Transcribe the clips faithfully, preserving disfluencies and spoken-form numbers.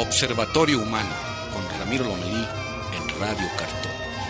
Observatorio Humano, con Ramiro Lomelí en Radio Cartón.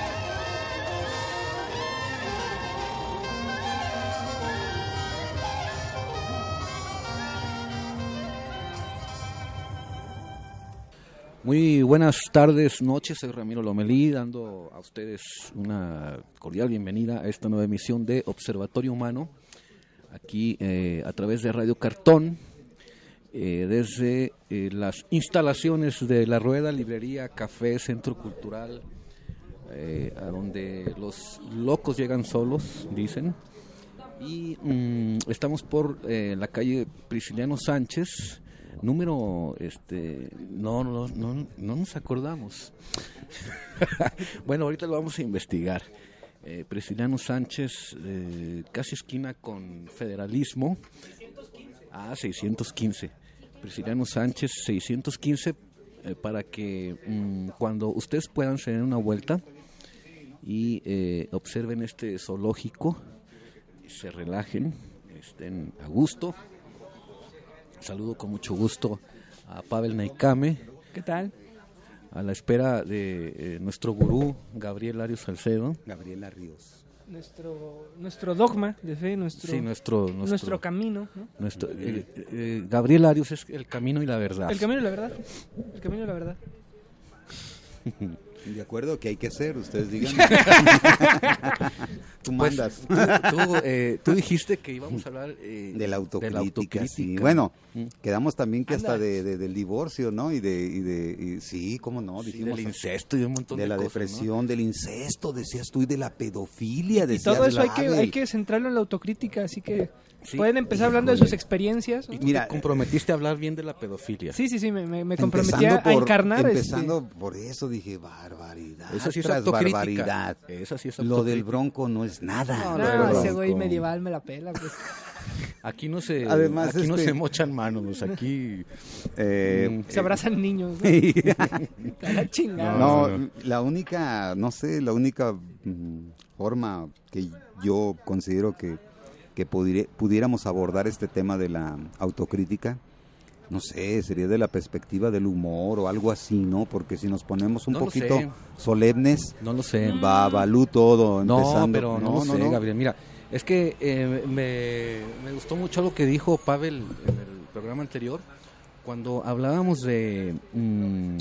Muy buenas tardes, noches, soy Ramiro Lomelí, dando a ustedes una cordial bienvenida a esta nueva emisión de Observatorio Humano, aquí eh, a través de Radio Cartón, eh, desde eh, las instalaciones de La Rueda, Librería, Café, Centro Cultural, eh, a donde los locos llegan solos, dicen, y mm, estamos por eh, la calle Prisciliano Sánchez, número, este, no, no, no, no nos acordamos. Bueno, ahorita lo vamos a investigar. Eh, Prisciliano Sánchez, eh, casi esquina con Federalismo. seiscientos quince. Ah, seiscientos quince. Prisciliano Sánchez, seiscientos quince, eh, para que mm, cuando ustedes puedan se den una vuelta y eh, observen este zoológico, se relajen, estén a gusto. Saludo con mucho gusto a Pavel Naikame. ¿Qué tal? A la espera de eh, nuestro gurú, Gabriel Arios Salcedo. Gabriela Ríos. Nuestro nuestro dogma de fe, nuestro, sí, nuestro, nuestro, nuestro camino, ¿no? Nuestro, eh, eh, Gabriel Arios es el camino y la verdad. El camino y la verdad. El camino y la verdad. De acuerdo, ¿qué hay que hacer? Ustedes digan. Tú mandas. Pues, tú, tú, eh, tú dijiste que íbamos a hablar eh, de la autocrítica. De la autocrítica. Sí. Bueno, ¿Mm? quedamos también que Anda. hasta de, de, del divorcio, ¿no? Y de, y de y, sí, cómo no, Sí, dijimos. del incesto y de un montón de, de la cosas, depresión, ¿no? del incesto, decías tú, y de la pedofilia, Y decías. todo eso hay que, Label. hay que centrarlo en la autocrítica, así que Sí. pueden empezar hablando de Híjole. sus experiencias, ¿no? Y tú Mira, te comprometiste a hablar bien de la pedofilia. Sí, sí, sí, me, me, me comprometí Empezando a por- encarnar. Empezando este, por eso dije, barbaridad. Esa sí es tras autocrítica. barbaridad. Esa sí es Lo del autocrítica. Bronco no es nada. No, No, no, no, ese no. güey medieval me la pela, pues. Aquí no se, Además, aquí no este- se mochan manos, aquí Eh, Se abrazan niños, ¿no? A la chingada. No, No, no. la única, no sé, la única mm, forma que yo considero que, que pudire- pudiéramos abordar este tema de la autocrítica, no sé, sería de la perspectiva del humor o algo así, ¿no? Porque si nos ponemos un No lo poquito sé. solemnes, no lo sé. va balú todo, No, empezando. pero no, lo sé, Gabriel. Mira, es que eh, me, me gustó mucho lo que dijo Pavel en el programa anterior, cuando hablábamos de, mm,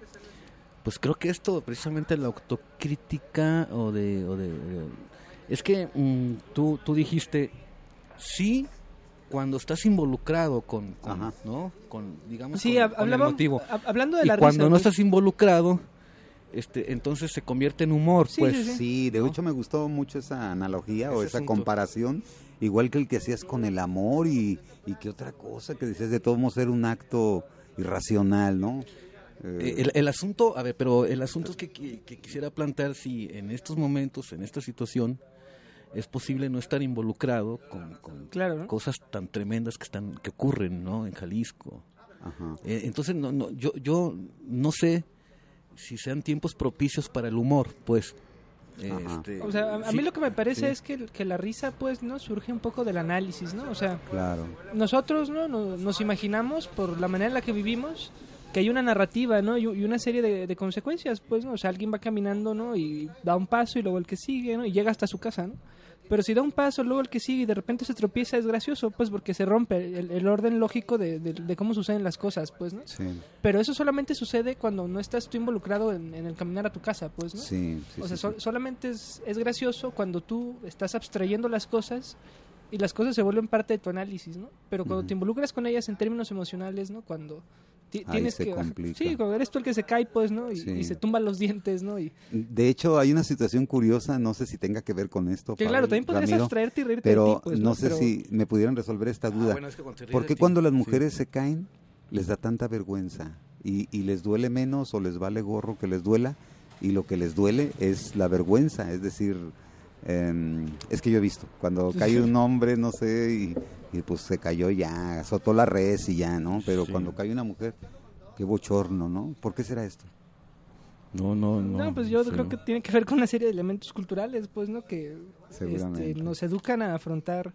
pues creo que esto, precisamente la autocrítica o de, o de, de- es que mm, tú, tú dijiste, sí, cuando estás involucrado con, con Ajá. ¿no? Con, digamos, Sí, con, hab- con el hablaban- motivo. hab- hablando de Y la cuando risa, no pues. estás involucrado, este, entonces se convierte en humor, Sí, pues. sí, sí. Sí, de ¿no? hecho me gustó mucho esa analogía o Ese esa asunto. comparación, igual que el que hacías con el amor y, y que otra cosa que decías de todo modo ser un acto irracional, ¿no? Eh, Eh, El, el asunto, a ver, pero el asunto es que, que, que quisiera plantear si en estos momentos, en esta situación, es posible no estar involucrado con, con Claro, ¿no? cosas tan tremendas que están que ocurren, ¿no? En Jalisco. ajá. Eh, entonces, no, no, yo, yo no sé si sean tiempos propicios para el humor, pues. Eh, Ajá. este, O sea, a, a sí, mí lo que me parece sí. es que, que la risa, pues, ¿no? Surge un poco del análisis, ¿no? O sea, Claro. nosotros, ¿no? Nos, nos imaginamos, por la manera en la que vivimos, que hay una narrativa, ¿no? Y, y una serie de, de consecuencias, pues, ¿no? O sea, alguien va caminando, ¿no? Y da un paso y luego el que sigue, ¿no? Y llega hasta su casa, ¿no? Pero si da un paso, luego el que sigue y de repente se tropieza, es gracioso, pues, porque se rompe el, el orden lógico de, de, de cómo suceden las cosas, pues, ¿no? Sí, Pero eso solamente sucede cuando no estás tú involucrado en, en el caminar a tu casa, pues, ¿no? sí, sí. O sea, sí, sol- sí. solamente es, es gracioso cuando tú estás abstrayendo las cosas y las cosas se vuelven parte de tu análisis, ¿no? Pero cuando Ujú. te involucras con ellas en términos emocionales, ¿no? Cuando ti- Ahí tienes se que... complica. Sí, cuando eres tú el que se cae, pues, ¿no? Y, Sí. y se tumban los dientes, ¿no? Y De hecho, hay una situación curiosa, no sé si tenga que ver con esto. que Pavel, claro, también podrías Ramiro, abstraerte y reírte pero de ti, pues, no sé Pero- si me pudieran resolver esta Ah, duda. bueno, es que cuando te ríes ¿Por de qué ti, cuando las sí. mujeres se caen les da tanta vergüenza y, y les duele menos o les vale gorro que les duela y lo que les duele es la vergüenza? Es decir, eh, es que yo he visto, cuando cae un hombre, no sé, y, y pues se cayó ya, azotó la res y ya, ¿no? Pero Sí. cuando cae una mujer, qué bochorno, ¿no? ¿Por qué será esto? No, no, no. No, pues yo sí, creo no. que tiene que ver con una serie de elementos culturales, pues, ¿no? Que Seguramente. este, nos educan a afrontar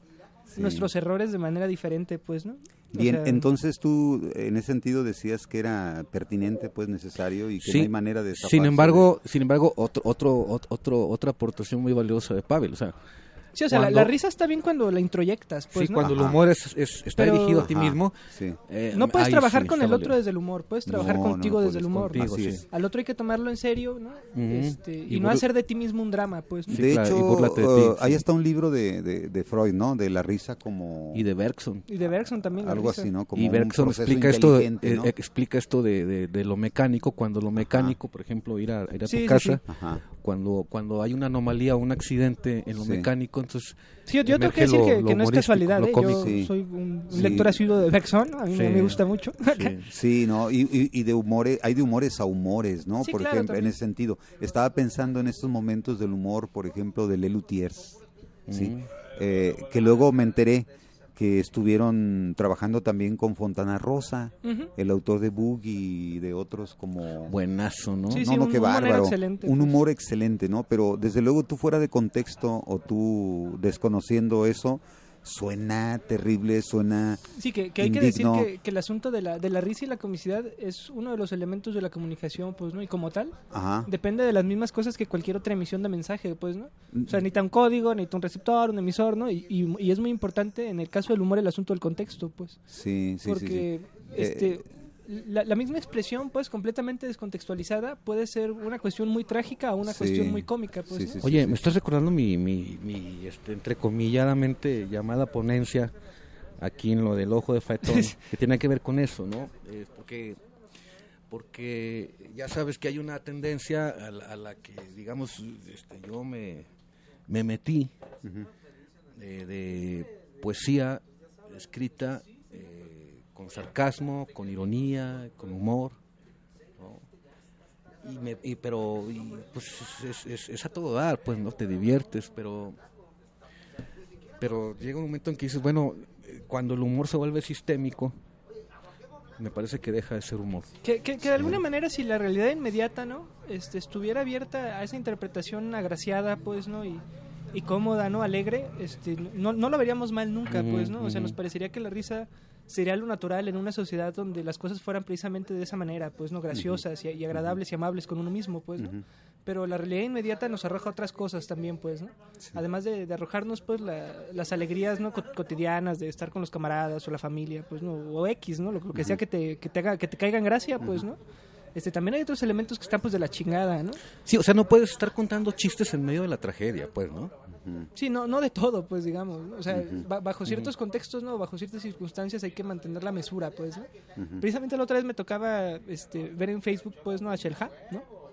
Sí. nuestros errores de manera diferente, pues, ¿no? O Bien, sea, entonces tú en ese sentido decías que era pertinente, pues necesario y que Sí. no hay manera de zafarse Sin embargo, de- sin embargo, otro, otro, otro, otra aportación muy valiosa de Pavel, o sea, sí, o sea, la, cuando- la risa está bien cuando la introyectas, pues, sí, ¿no? cuando el Ajá. humor es, es- está Pero- dirigido a ti Ajá, mismo, sí. eh, No puedes ahí trabajar sí con está el otro valioso. desde el humor, puedes trabajar No, contigo no desde el puedes, humor. contigo, así sí. es. Al otro hay que tomarlo en serio, ¿no? Ujú. Este, y, Y no burla- hacer de ti mismo un drama, pues, ¿no? Sí, De claro, y hecho, búrlate de ti, uh, ahí sí. está un libro de, de, de Freud, ¿no? De la risa como Y de Bergson. Y de Bergson también. la algo risa. así, ¿no? Como Y un Bergson proceso explica esto, de, inteligente, ¿no? eh, explica esto de, de, de lo mecánico, cuando lo mecánico, por ejemplo, ir a, ir a Sí, tu sí, casa, sí. Ajá. cuando cuando hay una anomalía o un accidente en lo Sí. mecánico, entonces Sí, yo, yo tengo que emerge decir lo- que, lo que no es humorístico, casualidad, lo ¿eh? cómico. Yo Sí. soy un, un Sí. lector asiduo de Bergson, ¿no? A mí Sí. me gusta mucho. Sí. Sí, ¿no? Y, y, y de humores, hay de humores a humores, ¿no? Sí, por claro, ejemplo, en también. ese sentido. Estaba pensando en estos momentos del humor, por ejemplo, de Lelutiers, ¿sí? Mm. Eh, que luego me enteré que estuvieron trabajando también con Fontana Rosa, Ujú. el autor de Boogie y de otros como... Buenazo, ¿no? Sí, no, sí, no, un- qué un humor bárbaro. excelente, un pues. humor excelente, ¿no? Pero desde luego tú fuera de contexto o tú desconociendo eso, suena terrible, suena... Sí, que, que hay que decir indigno. que, que el asunto de la, de la risa y la comicidad es uno de los elementos de la comunicación, pues, ¿no? Y como tal, Ajá. depende de las mismas cosas que cualquier otra emisión de mensaje, pues, ¿no? O sea, necesita un código, necesita un receptor, un emisor, ¿no? Y, y, y es muy importante en el caso del humor el asunto del contexto, pues. Sí, sí, sí, Porque sí. este Eh, la, la misma expresión, pues, completamente descontextualizada, puede ser una cuestión muy trágica o una Sí. cuestión muy cómica, pues, Sí, ¿no? sí, Oye, sí. me estás recordando mi, mi, mi este, entrecomilladamente llamada ponencia aquí en lo del ojo de Faetón, que tiene que ver con eso, ¿no? Eh, porque, porque ya sabes que hay una tendencia a la, a la que, digamos, este, yo me, me metí Ujú. de, de poesía escrita eh, con sarcasmo, con ironía, con humor, ¿no? Y me, y, pero y, pues es, es, es a todo dar, pues no te diviertes, pero pero llega un momento en que dices, bueno, eh, cuando el humor se vuelve sistémico, me parece que deja de ser humor. Que, que, que de alguna manera si la realidad inmediata, ¿no? Este, estuviera abierta a esa interpretación agraciada, pues, ¿no? Y, y cómoda, ¿no? Alegre, este, no, no lo veríamos mal nunca, Ujú, pues, ¿no? O sea, ujú. nos parecería que la risa sería lo natural en una sociedad donde las cosas fueran precisamente de esa manera, pues, ¿no? Graciosas y, y agradables y amables con uno mismo, pues, ¿no? Ujú. Pero la realidad inmediata nos arroja otras cosas también, pues, ¿no? Además de, de arrojarnos, pues, la- las alegrías, ¿no? Co- cotidianas de estar con los camaradas o la familia, pues, ¿no? O X, ¿no? Lo, lo que sea que te, que te haga, que te caiga en gracia, pues, ¿no? Este, también hay otros elementos que están, pues, de la chingada, ¿no? Sí, o sea, no puedes estar contando chistes en medio de la tragedia, pues, ¿no? Sí, no, no de todo, pues, digamos, ¿no? O sea, ba- bajo ciertos contextos, ¿no? Bajo ciertas circunstancias hay que mantener la mesura, pues, ¿no? Precisamente la otra vez me tocaba, este, ver en Facebook, pues, ¿no? A Shelha, ¿no?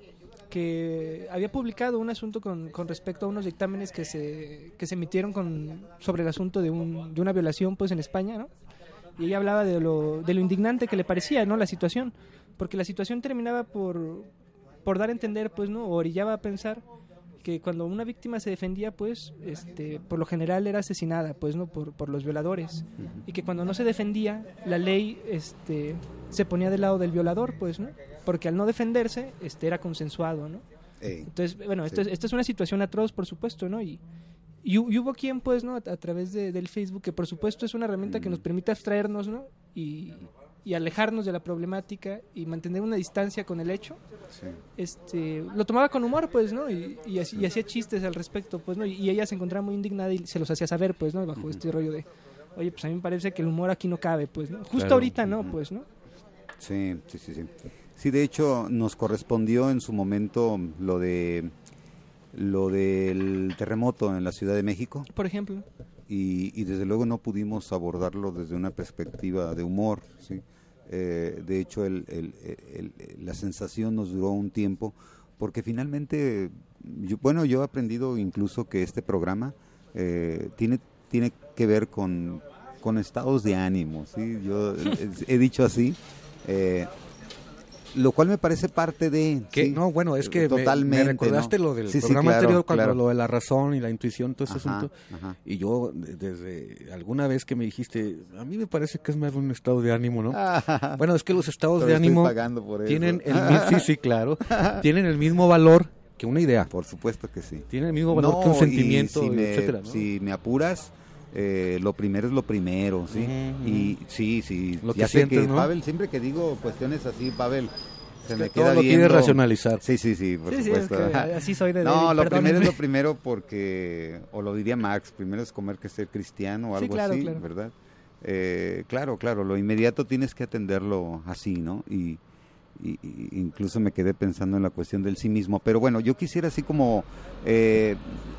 Que había publicado un asunto con, con respecto a unos dictámenes que se, que se emitieron con, sobre el asunto de, un, de una violación, pues, en España, ¿no? Y ella hablaba de lo, de lo indignante que le parecía, ¿no? La situación, porque la situación terminaba por, por dar a entender, pues, ¿no? O orillaba a pensar que cuando una víctima se defendía, pues, este, por lo general era asesinada, pues, ¿no? Por, por los violadores. Y que cuando no se defendía, la ley, este, se ponía del lado del violador, pues, ¿no? Porque al no defenderse, este, era consensuado, ¿no? Ey. Entonces, bueno, esto, Sí. es, esto es una situación atroz, por supuesto, ¿no? Y, y, hu- y hubo quien, pues, ¿no? A, a través de, del Facebook, que por supuesto es una herramienta que nos permite abstraernos, ¿no? Y, y alejarnos de la problemática y mantener una distancia con el hecho. Sí. Este, lo tomaba con humor, pues, ¿no? Y, y, así- y hacía chistes al respecto, pues, ¿no? Y, y ella se encontraba muy indignada y se los hacía saber, pues, ¿no? Bajo este rollo de, oye, pues a mí me parece que el humor aquí no cabe, pues, ¿no? Justo Claro. ahorita no, pues, ¿no? Sí, sí, sí, sí. Sí, de hecho nos correspondió en su momento lo de lo del terremoto en la Ciudad de México Por ejemplo. y, y desde luego no pudimos abordarlo desde una perspectiva de humor, ¿sí? Eh, de hecho el, el- el- el- la sensación nos duró un tiempo porque finalmente, yo- bueno, yo he aprendido incluso que este programa eh, tiene tiene que ver con, con estados de ánimo, ¿sí? Yo eh, he dicho así. Eh, lo cual me parece parte de... Que, sí, no, bueno, es que me- totalmente, me, recordaste ¿no? lo del Sí, sí, programa claro, anterior, cuando claro. lo de la razón y la intuición, todo ese Ajá, asunto. ajá. Y yo, de- desde alguna vez que me dijiste, a mí me parece que es más un estado de ánimo, ¿no? Ah, Bueno, es que los estados pero de estoy ánimo pagando por eso. tienen el mismo, sí, sí, claro, tienen el mismo valor que una idea, Por supuesto que sí. tienen el mismo valor que un No, y sentimiento, si me, etcétera, ¿no? si me apuras, eh, lo primero es lo primero, ¿sí? Uh-huh. Y sí, sí, lo ya que sé sientes, que, ¿no? Pavel, siempre que digo cuestiones así, Pavel, se Es me que queda todo lo viendo. quiere racionalizar. Sí, sí, sí, por Sí, sí, es supuesto. que así soy de No, débil, lo primero perdónenme. es lo primero porque, o lo diría Marx, primero es comer que ser cristiano o Sí, algo claro, así, claro. ¿verdad? Eh, claro, claro, lo inmediato tienes que atenderlo así, ¿no? Y, y, y incluso me quedé pensando en la cuestión del sí mismo. Pero bueno, yo quisiera así como eh,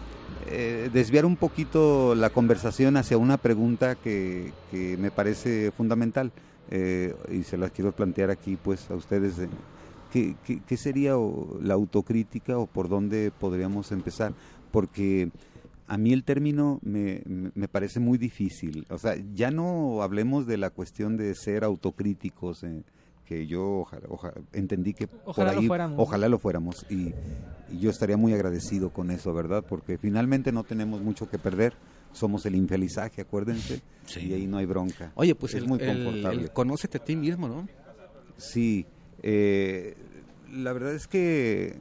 eh, desviar un poquito la conversación hacia una pregunta que, que me parece fundamental eh, y se las quiero plantear aquí pues a ustedes. Eh, ¿qué, qué, ¿Qué sería o, la autocrítica o por dónde podríamos empezar? Porque a mí el término me, me parece muy difícil. O sea, ya no hablemos de la cuestión de ser autocríticos, eh, que yo ojalá, ojalá, entendí que Ojalá por ahí, lo fuéramos. ojalá lo fuéramos. Y, y yo estaría muy agradecido con eso, ¿verdad? Porque finalmente no tenemos mucho que perder. Somos el infelizaje, acuérdense. Sí. Y ahí no hay bronca. Oye, pues es el, muy el- confortable. el conócete a ti mismo, ¿no? Sí, eh, la verdad es que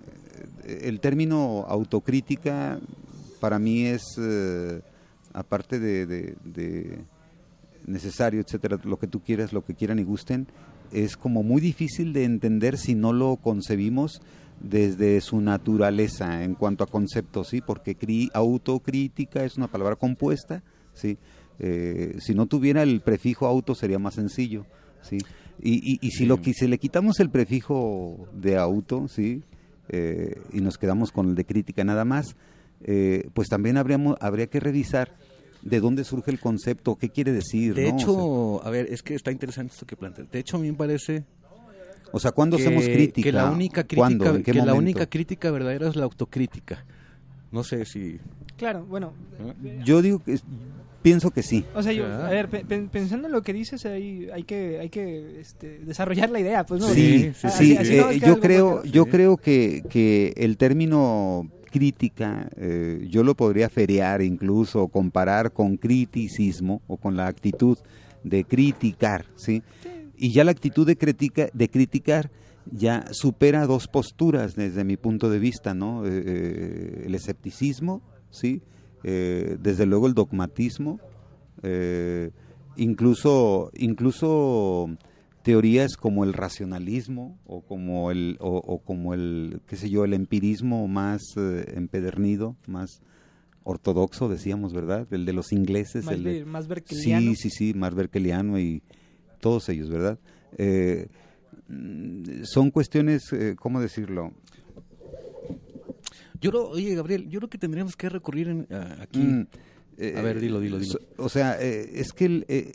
el término autocrítica para mí es, eh, aparte de, de, de necesario, etcétera, lo que tú quieras, lo que quieran y gusten, es como muy difícil de entender si no lo concebimos desde su naturaleza en cuanto a conceptos, ¿sí? Porque cri, autocrítica es una palabra compuesta, ¿sí? Eh, si no tuviera el prefijo auto sería más sencillo, ¿sí? Y, y, y si Sí. lo que si le quitamos el prefijo de auto, ¿sí? Eh, y nos quedamos con el de crítica nada más, eh, pues también habríamos, habría que revisar de dónde surge el concepto, qué quiere decir, De ¿no? hecho, O sea, a ver, es que está interesante esto que planteas. De hecho, a mí me parece o sea, ¿cuándo que, hacemos crítica? que la única ¿Cuándo? crítica, ¿En qué que la momento? única crítica verdadera es la autocrítica. No sé si... Claro, bueno, ¿eh? Yo digo que, pienso que sí. o sea, yo, Ya. a ver, pe- pe- pensando en lo que dices, ahí hay que, hay que este, desarrollar la idea, pues, ¿no? Sí, sí, Así- sí, así eh, no va a quedar yo algo creo, muy claro. yo Sí. creo que, que el término crítica, eh, yo lo podría feriar incluso, comparar con criticismo o con la actitud de criticar, ¿sí? Y ya la actitud de, critica, de criticar ya supera dos posturas desde mi punto de vista, ¿no? Eh, eh, el escepticismo, ¿sí? Eh, desde luego el dogmatismo, eh, incluso, incluso teorías como el racionalismo o como el o, o como el qué sé yo el empirismo más eh, empedernido, más ortodoxo, decíamos, ¿verdad? El de los ingleses, Más, el de, be- más berkeliano. sí, sí, sí, más berkeliano y todos ellos, ¿verdad? Eh, mm, son cuestiones, eh, ¿cómo decirlo? Yo creo, oye, Gabriel, yo creo que tendríamos que recurrir en, a- aquí... Mm, eh, A ver, dilo, dilo, dilo. so- O sea, eh, es que el, eh,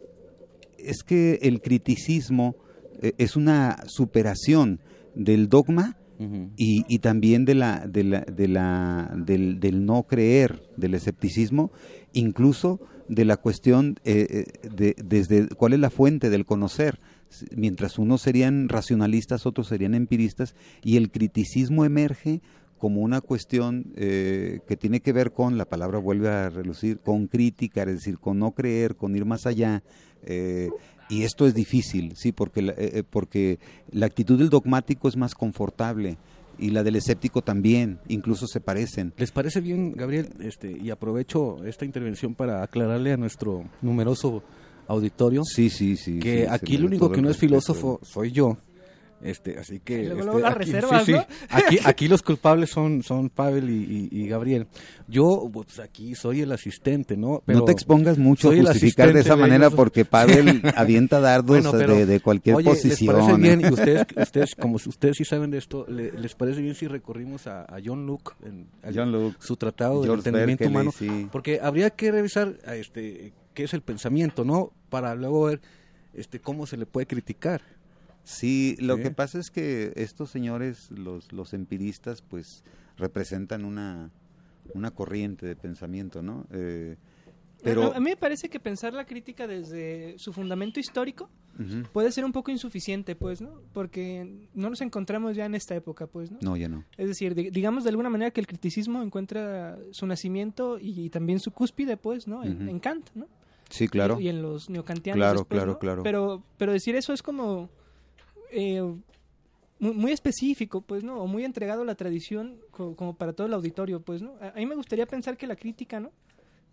es que el criticismo eh, es una superación del dogma Ujú. y, y también de la, de la, de la, del, del no creer, del escepticismo, incluso de la cuestión eh, eh, de desde cuál es la fuente del conocer. Mientras unos serían racionalistas, otros serían empiristas, y el criticismo emerge como una cuestión eh, que tiene que ver con, la palabra vuelve a relucir, con crítica, es decir, con no creer, con ir más allá, eh, y esto es difícil, sí, porque la, eh, porque la actitud del dogmático es más confortable, y la del escéptico también, incluso se parecen. ¿Les parece bien, Gabriel? Este, y aprovecho esta intervención para aclararle a nuestro numeroso auditorio Sí, sí, sí. que sí, aquí se el me- único todo que el no es respeto. filósofo soy yo. Este, así que Y luego, este, luego las aquí, reservas, sí, sí. ¿no? Aquí, aquí los culpables son, son Pavel y, y- y Gabriel. Yo, pues aquí soy el asistente, ¿no? Pero no te expongas mucho a soy el justificar de asistente esa de manera ellos. porque Pavel avienta dardos Bueno, pero, de, de cualquier oye, posición. ¿les parece ¿eh? bien? Y ustedes, ustedes, como si ustedes sí saben de esto, ¿le- ¿les parece bien si recurrimos a, a John Locke, en, a John Locke, su tratado del George entendimiento Berkeley, humano? sí. Porque habría que revisar a este qué es el pensamiento, ¿no? Para luego ver este cómo se le puede criticar. Sí, lo Sí. que pasa es que estos señores, los, los empiristas, pues representan una, una corriente de pensamiento, ¿no? Eh, pero... A, a mí me parece que pensar la crítica desde su fundamento histórico Ujú. puede ser un poco insuficiente, pues, ¿no? Porque no nos encontramos ya en esta época, pues, ¿no? No, ya no. Es decir, di- digamos de alguna manera que el criticismo encuentra su nacimiento y también su cúspide, pues, ¿no? En, Ujú. en Kant, ¿no? Sí, claro. Y, y en los neocantianos Claro, después, claro, ¿no? claro. Pero, pero decir eso es como eh, muy, muy específico, pues, ¿no? O muy entregado a la tradición co- como para todo el auditorio, pues, ¿no? A, a mí me gustaría pensar que la crítica, ¿no?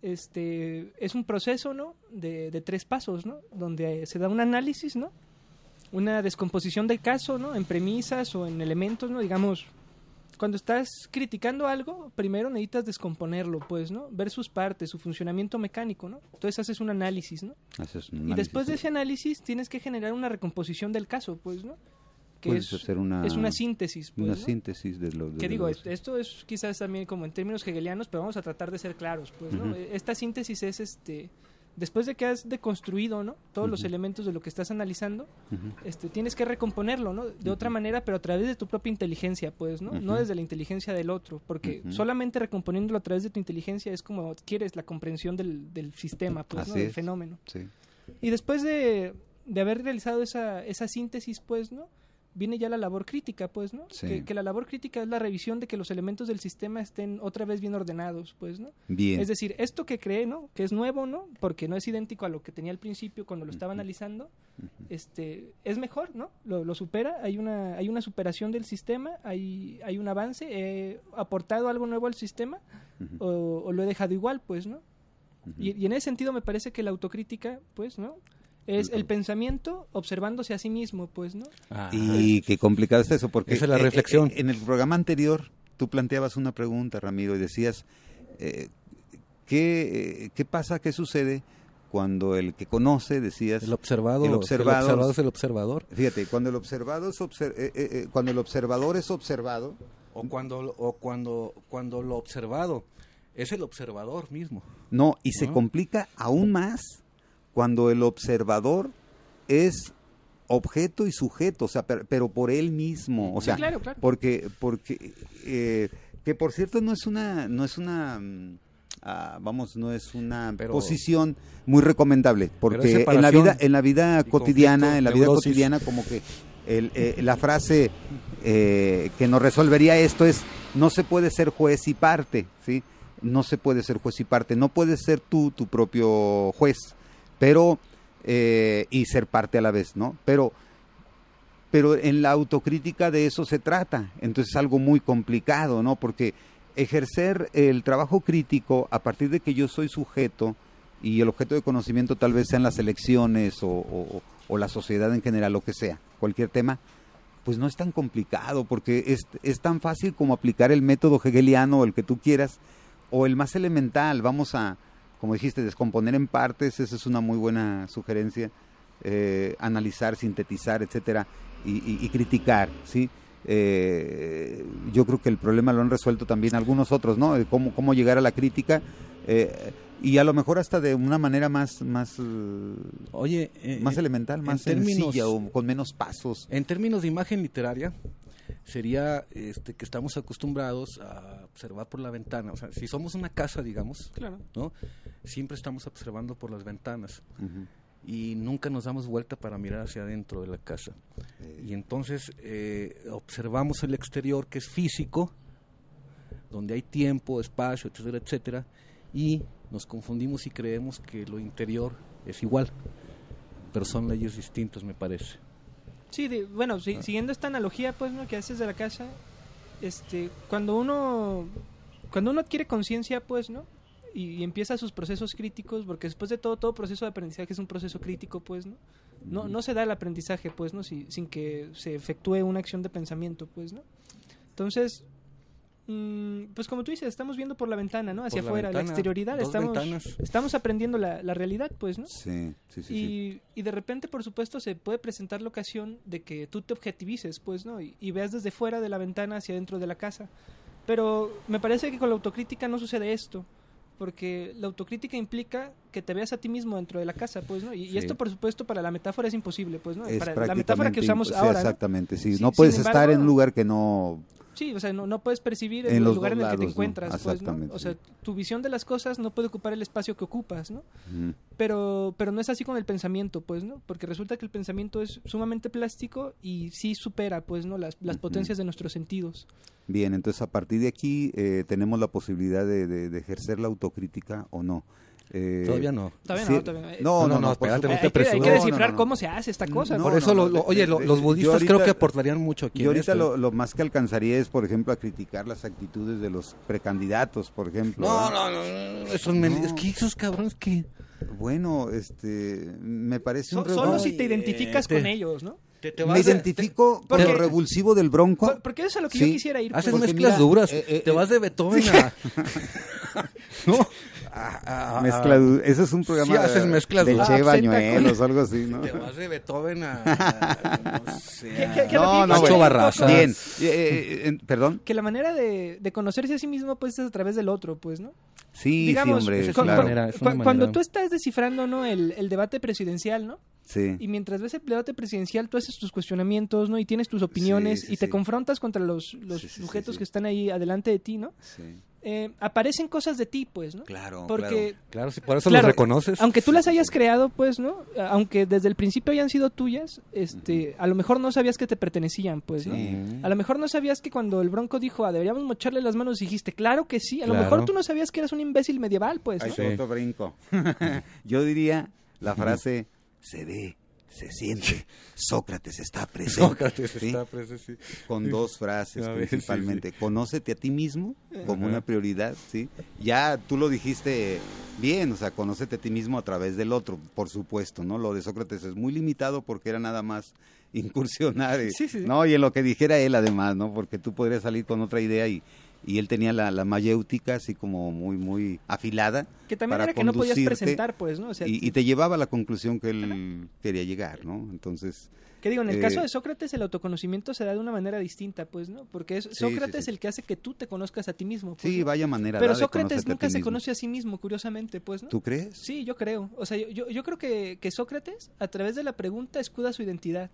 este, es un proceso, ¿no? De, de tres pasos, ¿no? Donde se da un análisis, ¿no? Una descomposición del caso, ¿no? En premisas o en elementos, ¿no? Digamos, cuando estás criticando algo, primero necesitas descomponerlo, pues, ¿no? Ver sus partes, su funcionamiento mecánico, ¿no? Entonces haces un análisis, ¿no? Haces un Y análisis, después de sí. ese análisis tienes que generar una recomposición del caso, pues, ¿no? Que Puedes es, hacer una, es una síntesis, pues, una ¿no? síntesis de lo de Que digo, lo- es- esto es quizás también como en términos hegelianos, pero vamos a tratar de ser claros, pues, ¿no? Ujú. Esta síntesis es, este, después de que has deconstruido, ¿no? Todos los Ujú. elementos de lo que estás analizando, Ujú. este, tienes que recomponerlo, ¿no? De otra Ujú. manera, pero a través de tu propia inteligencia, pues, ¿no? No Ujú. desde la inteligencia del otro, porque Ujú. solamente recomponiéndolo a través de tu inteligencia es como adquieres la comprensión del, del sistema, pues, ¿no? Así Del es. fenómeno. Sí. Y después de, de haber realizado esa, esa síntesis, pues, ¿no? Viene ya la labor crítica, pues, ¿no? Sí. Que, que la labor crítica es la revisión de que los elementos del sistema estén otra vez bien ordenados, pues, ¿no? Bien. Es decir, esto que cree, ¿no? Que es nuevo, ¿no? Porque no es idéntico a lo que tenía al principio cuando lo estaba Ujú. analizando, Ujú. este, es mejor, ¿no? Lo, lo supera, hay una, hay una superación del sistema, hay, hay un avance, he aportado algo nuevo al sistema Ujú. o, o lo he dejado igual, pues, ¿no? Ujú. Y, y en ese sentido me parece que la autocrítica, pues, ¿no? Es el pensamiento observándose a sí mismo, pues, ¿no? Ah, Y qué complicado es eso, porque Esa es la eh, reflexión. eh, en el programa anterior tú planteabas una pregunta, Ramiro, y decías, eh, ¿qué, eh, ¿qué pasa, qué sucede cuando el que conoce, decías, el observado, el observado, el observado es el observador. fíjate, cuando el observado es obser- eh, eh, eh, cuando el observador es observado, O cuando, o cuando, cuando lo observado es el observador mismo. no, y se ¿No? complica aún más cuando el observador es objeto y sujeto, o sea, per- pero por él mismo, o Sí, sea, claro, claro. porque, porque, eh, que por cierto no es una, no es una, mm, ah, vamos, no es una Pero- posición muy recomendable, porque en la separación vida, en la vida y cotidiana, conflicto, en la vida neurosis. cotidiana, como que el, eh, la frase eh, que nos resolvería esto es: no se puede ser juez y parte, ¿sí? No se puede ser juez y parte, no puedes ser tú tu propio juez, pero eh, y ser parte a la vez, ¿no? Pero pero en la autocrítica de eso se trata, entonces es algo muy complicado, ¿no? Porque ejercer el trabajo crítico a partir de que yo soy sujeto y el objeto de conocimiento tal vez sean las elecciones o, o, o la sociedad en general, lo que sea, cualquier tema, pues no es tan complicado, porque es, es tan fácil como aplicar el método hegeliano o el que tú quieras, o el más elemental, vamos a, como dijiste, descomponer en partes, esa es una muy buena sugerencia, eh, analizar, sintetizar, etcétera, y, y, y criticar, ¿sí? Eh, yo creo que el problema lo han resuelto también algunos otros, ¿no? De cómo, cómo llegar a la crítica, eh, y a lo mejor hasta de una manera más, más, eh, Oye, eh, más en- elemental, en más términos- sencilla o con menos pasos. En términos de imagen literaria, sería este, que estamos acostumbrados a observar por la ventana. O sea, si somos una casa, digamos, Claro. ¿no? Siempre estamos observando por las ventanas Ujú. y nunca nos damos vuelta para mirar hacia adentro de la casa. Y entonces eh, observamos el exterior, que es físico, donde hay tiempo, espacio, etcétera, etcétera, y nos confundimos y creemos que lo interior es igual, pero son leyes distintas, me parece. Sí, de- bueno, si- siguiendo esta analogía, pues, ¿no? Que haces de la casa, este, cuando uno, cuando uno adquiere conciencia, pues, ¿no? Y, y empieza sus procesos críticos, porque después de todo, todo proceso de aprendizaje es un proceso crítico, pues, ¿no? No, no se da el aprendizaje, pues, ¿no? Si- sin que se efectúe una acción de pensamiento, pues, ¿no? Entonces, mm, pues como tú dices, estamos viendo por la ventana, ¿no? Hacia Por la afuera, la, ventana, exterioridad, dos estamos, ventanas. estamos aprendiendo la, la realidad, pues, ¿no? Sí, sí, sí, sí. Y, y de repente, por supuesto, se puede presentar la ocasión de que tú te objetivices, pues, ¿no? Y, y veas desde fuera de la ventana hacia dentro de la casa. Pero me parece que con la autocrítica no sucede esto, porque la autocrítica implica que te veas a ti mismo dentro de la casa, pues, ¿no? Y, y Sí. esto, por supuesto, para la metáfora es imposible, pues, ¿no? Es Para la metáfora que prácticamente usamos imp- sí, ahora, ¿no? exactamente, sí. Sí, no sin puedes estar embargo- en un lugar que no... Sí, o sea, no, no puedes percibir En el los lugar en dos el que te lados, ¿no? encuentras, pues, ¿no? Exactamente, O sea, sí. tu visión de las cosas no puede ocupar el espacio que ocupas, ¿no? Ujú. Pero, pero no es así con el pensamiento, pues, ¿no? Porque resulta que el pensamiento es sumamente plástico y sí supera, pues, ¿no? Las, las Ujú. potencias de nuestros sentidos. Bien, entonces a partir de aquí eh, tenemos la posibilidad de, de- de ejercer la autocrítica o no. Eh, Todavía no. Todavía sí, no, todavía no. No, no, no, por espérate, Hay, no te hay que, hay que apresures. descifrar No, no, no. cómo se hace esta cosa, ¿no? Por No, eso, no, lo- lo- de- oye, de- lo- de- los yo budistas ahorita- creo que aportarían mucho aquí. Yo en ahorita esto. lo, lo más que alcanzaría es, por ejemplo, a criticar las actitudes de los precandidatos, por ejemplo. No, ¿verdad? no, no, no, esos, men- No. es que esos cabrones que... Bueno, este, me parece So- un... re- solo no, si te identificas te- con ellos, ¿no? Te, te me vas de- identifico te- con lo porque- revulsivo del Bronco. Por- Porque eso es a lo que Sí. yo quisiera ir. Haces pues. Porque mezclas mira, duras, eh, eh, te eh, vas de Beethoven a... ¿No? A- a- a- Mezcla du- Eso es un programa Sí, haces de- mezclas de duras. Che Absenta Bañuelos o algo así, ¿no? Te vas de Beethoven a... a- no sé, ¿Qué- a- qué- qué No, lo que no, yo bueno. quisiera ir Barraza. un poco- Bien. Eh, eh, eh, ¿Perdón? Que la manera de, de conocerse a sí mismo pues es a través del otro, pues, ¿no? Sí, Digamos, sí, hombre, es cu- una claro. cu- manera, es cu- una cuando manera. tú estás descifrando, ¿no? el, el debate presidencial, ¿no? Sí. Y mientras ves el debate presidencial, tú haces tus cuestionamientos, ¿no? Y tienes tus opiniones Sí, sí, y te sí. confrontas contra los, los Sí, sí, sí, sujetos sí. que están ahí adelante de ti, ¿no? Sí. Eh, aparecen cosas de ti, pues, ¿no? Claro, Porque, Claro, sí, por eso Claro, los reconoces. aunque tú las hayas creado, pues, ¿no? Aunque desde el principio hayan sido tuyas, este, a lo mejor no sabías que te pertenecían, pues, ¿no? Sí. A lo mejor no sabías que cuando el Bronco dijo, ah, deberíamos mocharle las manos, dijiste, claro que sí. A lo Claro. mejor tú no sabías que eras un imbécil medieval, pues, Ahí ¿no? Sí. está otro brinco. Yo diría la frase, se ve, se siente, Sócrates está presente. Sócrates ¿sí? está presente, sí. Con dos frases A ver, principalmente. Conócete a ti mismo como Ajá. una prioridad, ¿sí? Ya tú lo dijiste bien, o sea, conócete a ti mismo a través del otro, por supuesto, ¿no? Lo de Sócrates es muy limitado porque era nada más incursionar, eh, Sí, sí, sí. ¿no? Y en lo que dijera él además, ¿no? Porque tú podrías salir con otra idea y, y él tenía la, la mayéutica así como muy, muy afilada. Que también para era que no podías conducirte presentar, pues, ¿no? O sea, y, y te llevaba a la conclusión que él quería llegar, ¿no? Entonces, que digo, en el eh, caso de Sócrates el autoconocimiento se da de una manera distinta, pues, ¿no? Porque es Sí, Sócrates sí, sí. el que hace que tú te conozcas a ti mismo. Pues, sí, ¿no? vaya manera. Pero da de Sócrates conocerte a nunca ti se mismo. conoce a sí mismo, curiosamente, pues, ¿no? ¿Tú crees? Sí, yo creo. O sea, yo, yo, yo creo que, que Sócrates, a través de la pregunta, escuda su identidad.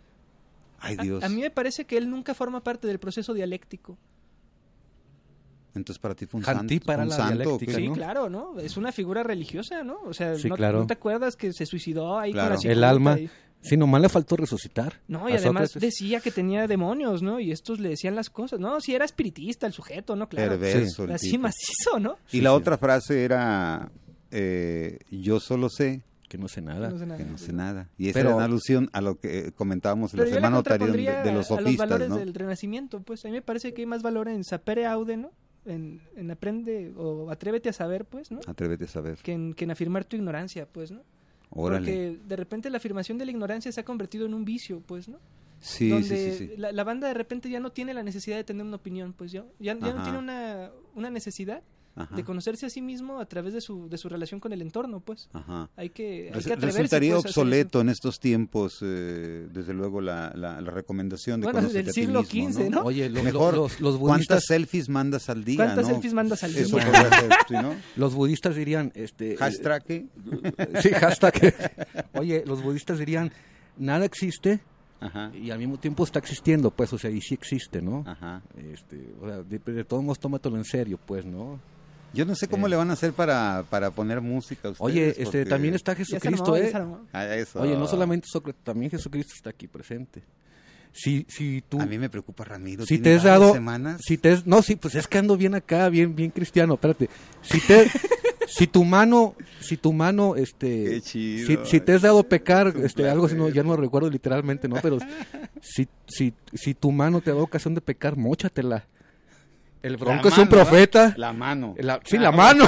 Ay, A, Dios. a mí me parece que él nunca forma parte del proceso dialéctico. Entonces, para ti fue un Hanti santo, para un la santo, ¿o dialéctica, qué? Sí, ¿no? claro, ¿no? Es una figura religiosa, ¿no? O sea, Sí, no, claro. ¿no te acuerdas que se suicidó ahí Claro. con la El cicuta alma. y- Sí, nomás le faltó resucitar. No, y a además Sócrates. decía que tenía demonios, ¿no? Y estos le decían las cosas. No, sí era espiritista el sujeto, ¿no? Claro. Perverso. el Así tipo. macizo, ¿no? Y Sí, la sí. otra frase era, eh, yo solo sé Que no sé nada. No sé nada. que no sé nada. Y esa Pero- era en alusión a lo que eh, comentábamos Pero la yo le semana anterior de, contrapondría de los a los sofistas, valores ¿no? del Renacimiento. Pues a mí me parece que hay más valor en sapere aude, ¿no? En, en aprende o atrévete a saber, pues, ¿no? Atrévete a saber. Que en, que en afirmar tu ignorancia, pues, ¿no? Órale. Porque de repente la afirmación de la ignorancia se ha convertido en un vicio, pues, ¿no? Sí, Donde sí, sí, sí. La, la banda de repente ya no tiene la necesidad de tener una opinión, pues ya, ya, ya no Ajá. tiene una, una necesidad Ajá, de conocerse a sí mismo a través de su, de su relación con el entorno, pues. ajá. Hay que, hay Res- que atreverse, Resultaría pues, a hacer obsoleto en estos tiempos, eh, desde luego, la, la, la recomendación de Bueno, conócete del a ti siglo mismo, quince, ¿no? Oye, lo- Mejor, lo- los, los ¿cuántas budistas, selfies mandas al día? ¿Cuántas no? selfies mandas al Eso día? podría ser, ¿sí, no? los budistas dirían, este, Hashtag, ¿qué? eh, sí, hashtag. Oye, los budistas dirían, nada existe Ajá, y al mismo tiempo está existiendo, pues, o sea, y sí existe, ¿no? ajá. Este, o sea, de, de todos modos, tómatelo en serio, pues, ¿no? Yo no sé cómo Eh. le van a hacer para, para poner música a ustedes. Oye, este, porque- también está Ya se Jesucristo, armó, ya ¿eh? se armó. Ah, eso. Oye, no solamente Sócrates, también Jesucristo está aquí presente. Si, si tú, A mí me preocupa Ramiro. si tiene te has varias dado, semanas. si te has- no, sí, pues es que ando bien acá, bien, bien cristiano, espérate. Si te, si tu mano, si tu mano, este, Qué chido. si, si te has dado pecar, Es un este, algo así, no, placer. ya no lo recuerdo literalmente, ¿no? Pero si, si, si tu mano te ha dado ocasión de pecar, móchatela. El La Bronco es un mano, ¿no? profeta. La mano. La- sí, la mano.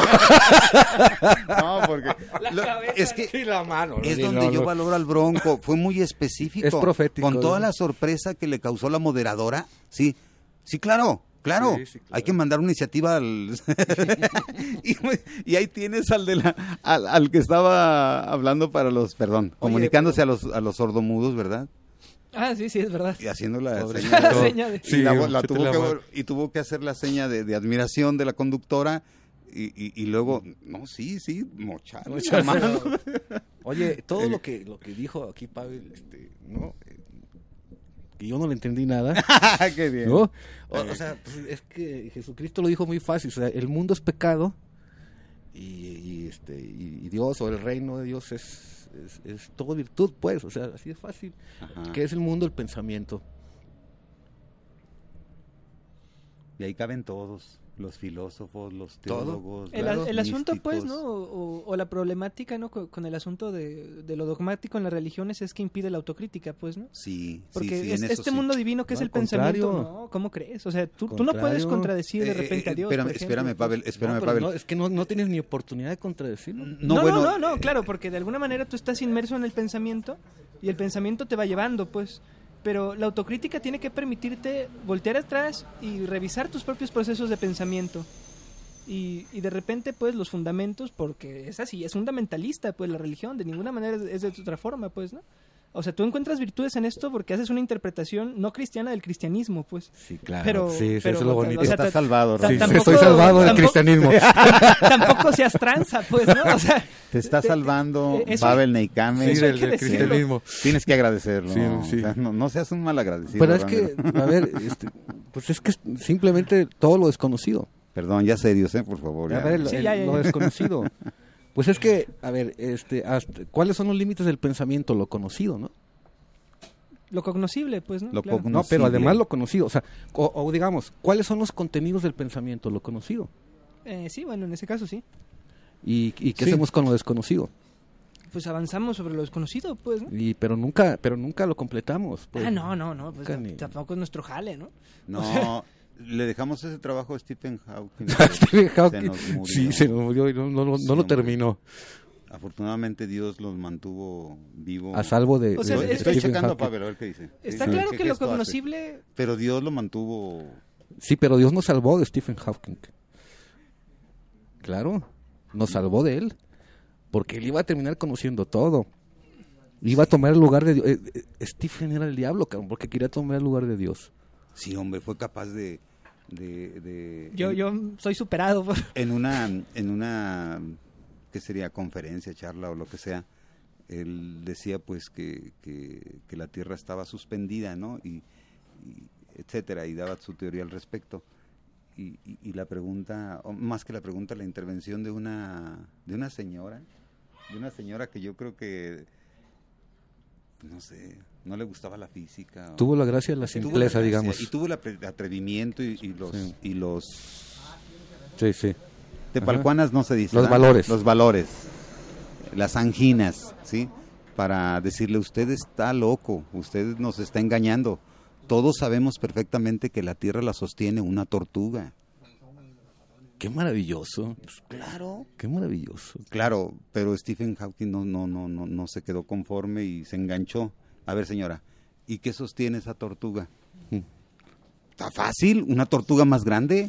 No, porque lo- cabeza. es que Sí, la mano. es Sí, donde no, yo no. valoro al Bronco. Fue muy específico. Es profético, Con toda ¿no? la sorpresa que le causó la moderadora. Sí, sí, claro. Claro, Sí, sí, claro. hay que mandar una iniciativa al... y, y ahí tienes al, de la, al, al que estaba hablando para los, perdón, comunicándose a los a los sordomudos, ¿verdad? Ah, sí, sí, es verdad. Y haciendo la Pobrecito. seña, La seña de- y, Sí, la- la sí te tuvo la que, mando. y tuvo que hacer la seña de, de admiración de la conductora y, y, y luego, no, sí, sí, mochar. Muchas la mano. gracias. Oye, todo lo que lo que dijo aquí Pavel, este, ¿no? Eh, que yo no le entendí nada, Qué bien. ¿no? O, o sea, pues, es que Jesucristo lo dijo muy fácil, o sea, el mundo es pecado y, y, este y, y Dios o el reino de Dios es, es, es todo virtud, pues, o sea, así es fácil. Ajá. ¿Qué es el mundo? El pensamiento. Y ahí caben todos, los filósofos, los teólogos, El, los el asunto, místicos. pues, ¿no? O, o la problemática, ¿no? Con, con el asunto de, de lo dogmático en las religiones es que impide la autocrítica, pues, ¿no? Sí, Porque sí, sí, es- en eso este sí. mundo divino que No, es el al contrario. pensamiento, ¿no? ¿Cómo crees? O sea, tú, tú no puedes Contrario. contradecir de Eh, repente eh, a Dios. espérame, por ejemplo, espérame, pues. Pavel, espérame, No, pero Pavel. no, es que no, no tienes ni oportunidad de contradecirlo. No, No, bueno, no, no, no, eh, claro, porque de alguna manera tú estás inmerso en el pensamiento y el pensamiento te va llevando, pues. Pero la autocrítica tiene que permitirte voltear atrás y revisar tus propios procesos de pensamiento. Y, y de repente, pues, los fundamentos, porque es así, es fundamentalista, pues, la religión, de ninguna manera es, es de otra forma, pues, ¿no? O sea, tú encuentras virtudes en esto porque haces una interpretación no cristiana del cristianismo, pues. Sí, claro. Pero, sí, pero, eso es lo bonito. o sea, Estás ta- salvado, ta- Sí, Ramiro. tampoco- soy salvado del tampoco- cristianismo. Tampoco seas tranza, pues, ¿no? O sea, Te está te- salvando eh, eso- Pavel Neikame. Sí, eso hay del, que del decirlo. cristianismo. Tienes que agradecerlo. Sí, ¿no? sí. O sea, no, no seas un mal agradecido. Pero es que, Ramiro. a ver, este, pues es que simplemente todo lo desconocido. Perdón, ya serios, ¿eh? Por favor. A ya. ver, lo, Sí, el- ya, ya, lo ya. desconocido. Pues es que, a ver, este, hasta- ¿cuáles son los límites del pensamiento? Lo conocido, ¿no? lo cognoscible, pues, ¿no? Lo Claro. cogno- No, pero Conocible. además lo conocido. O sea, o, o digamos, ¿cuáles son los contenidos del pensamiento? Lo conocido. Eh, sí, bueno, en ese caso sí. ¿Y, y qué Sí. hacemos con lo desconocido? Pues avanzamos sobre lo desconocido, pues, ¿no? Y, pero nunca, pero nunca lo completamos. Pues. Ah, no, no, no, pues Nunca ni- tampoco es nuestro jale, ¿no? No, le dejamos ese trabajo a Stephen Hawking. Stephen Se Hawking, nos murió. sí, se nos murió y no, no, lo- Sí, no lo hombre. terminó. Afortunadamente Dios los mantuvo vivo. A salvo de, O sea, de es- Estoy Stephen checando a Hawking. Pavel a ver qué dice. Está Sí, claro ¿qué que lo gesto hace? cognoscible... Pero Dios lo mantuvo. Sí, pero Dios nos salvó de Stephen Hawking. Claro, nos salvó de él. Porque él iba a terminar conociendo todo. Iba a tomar el lugar de Dios. Eh, eh, Stephen era el diablo, cabrón, porque quería tomar el lugar de Dios. Sí, hombre, fue capaz de... de, de Yo, en, yo soy superado por... en una, en una, ¿qué sería? Conferencia, charla o lo que sea. Él decía pues que, que, que la Tierra estaba suspendida, ¿no? Y, y etcétera, y daba su teoría al respecto. Y, y, y la pregunta, o más que la pregunta, la intervención de una, de una señora, de una señora que yo creo que, no sé, no le gustaba la física. o- Tuvo la gracia de la tuvo la simpleza, gracia, digamos. Y tuvo el apre- atrevimiento y, y los, Sí. y los Sí, sí. tepalcuanas no se dice. Los ¿verdad? valores. Los valores. Las anginas, ¿sí? Para decirle, usted está loco, usted nos está engañando. Todos sabemos perfectamente que la Tierra la sostiene una tortuga. Qué maravilloso. Claro. Qué maravilloso. Claro, pero Stephen Hawking no, no, no, no, no se quedó conforme y se enganchó. A ver, señora, ¿y qué sostiene esa tortuga? Mm. ¿Está fácil? ¿Una tortuga más grande?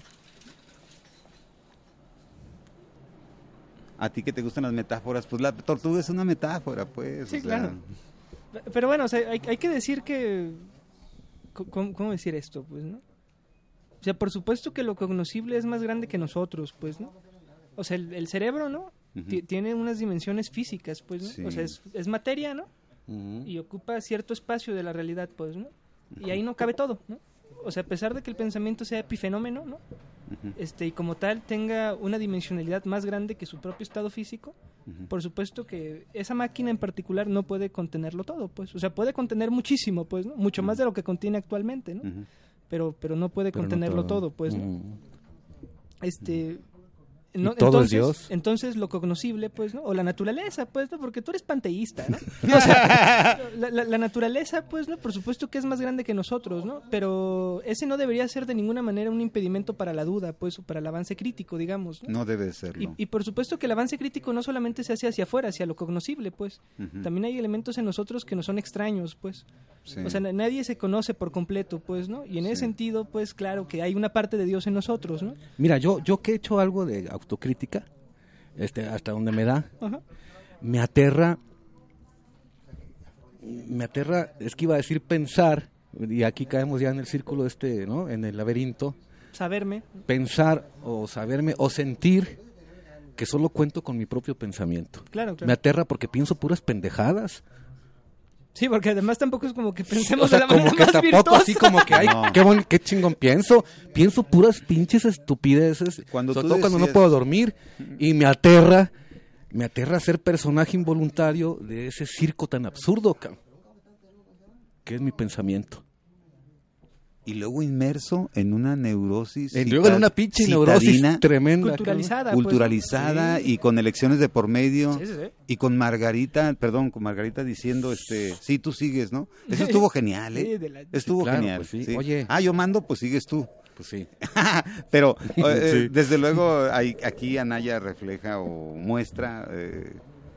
A ti que te gustan las metáforas, pues la tortuga es una metáfora, pues. Sí, o sea, claro. Pero bueno, o sea, hay, hay que decir que... ¿Cómo, cómo decir esto, pues, no? O sea, por supuesto que lo cognoscible es más grande que nosotros, pues, ¿no? O sea, el, el cerebro, ¿no? Ujú. Ti- Tiene unas dimensiones físicas, pues, ¿no? Sí. O sea, es, es materia, ¿no? Ujú. Y ocupa cierto espacio de la realidad, pues, ¿no? Y ahí no cabe todo, ¿no? O sea, a pesar de que el pensamiento sea epifenómeno, ¿no? Ujú, Este, y como tal tenga una dimensionalidad más grande que su propio estado físico, ujú. por supuesto que esa máquina en particular no puede contenerlo todo, pues. O sea, puede contener muchísimo, pues, ¿no? Mucho más de lo que contiene actualmente, ¿no? Ujú. Pero, pero no puede Pero no contenerlo todo. pues, ¿no? Mm. Este... ¿Y no- todo es entonces, Dios? entonces lo cognoscible, pues, ¿no? O la naturaleza, pues, ¿no? Porque tú eres panteísta, ¿no? O sea, la, la- la naturaleza, pues, ¿no? Por supuesto que es más grande que nosotros, ¿no? Pero ese no debería ser de ninguna manera un impedimento para la duda, pues, o para el avance crítico, digamos, ¿no? No debe Y, serlo. y por supuesto que el avance crítico no solamente se hace hacia afuera, hacia lo cognoscible, pues. Ujú. También hay elementos en nosotros que nos son extraños, pues. Sí. O sea, na- nadie se conoce por completo, pues, ¿no? Y en ese Sí. sentido, pues, claro que hay una parte de Dios en nosotros, ¿no? Mira, yo, yo que he hecho algo de autocrítica, este, hasta donde me da, Ajá. me aterra, me aterra, es que iba a decir pensar, y aquí caemos ya en el círculo este, ¿no? En el laberinto, Saberme. pensar o saberme o sentir que solo cuento con mi propio pensamiento. Claro, claro. Me aterra porque pienso puras pendejadas. Sí, porque además tampoco es como que pensemos O sea, de la como manera que más tampoco virtuosa. así como que, ay, No. qué, bon- qué chingón pienso. Pienso puras pinches estupideces, Cuando sobre tú todo cuando no decías- puedo dormir. Y me aterra, me aterra ser personaje involuntario de ese circo tan absurdo, cabrón, que es mi pensamiento. y luego inmerso en una neurosis. Y luego en una pinche neurosis tremenda. Culturalizada. Culturalizada pues, y con elecciones de por medio. Sí, sí, sí. Y con Margarita, perdón, con Margarita diciendo, este, sí, tú sigues, ¿no? Eso estuvo genial, ¿eh? Sí, de la- Estuvo Sí, claro, genial. pues sí. sí. Oye. Ah, yo mando, pues sigues tú. Pues sí. Pero eh, Sí. desde luego hay- aquí Anaya refleja o muestra eh,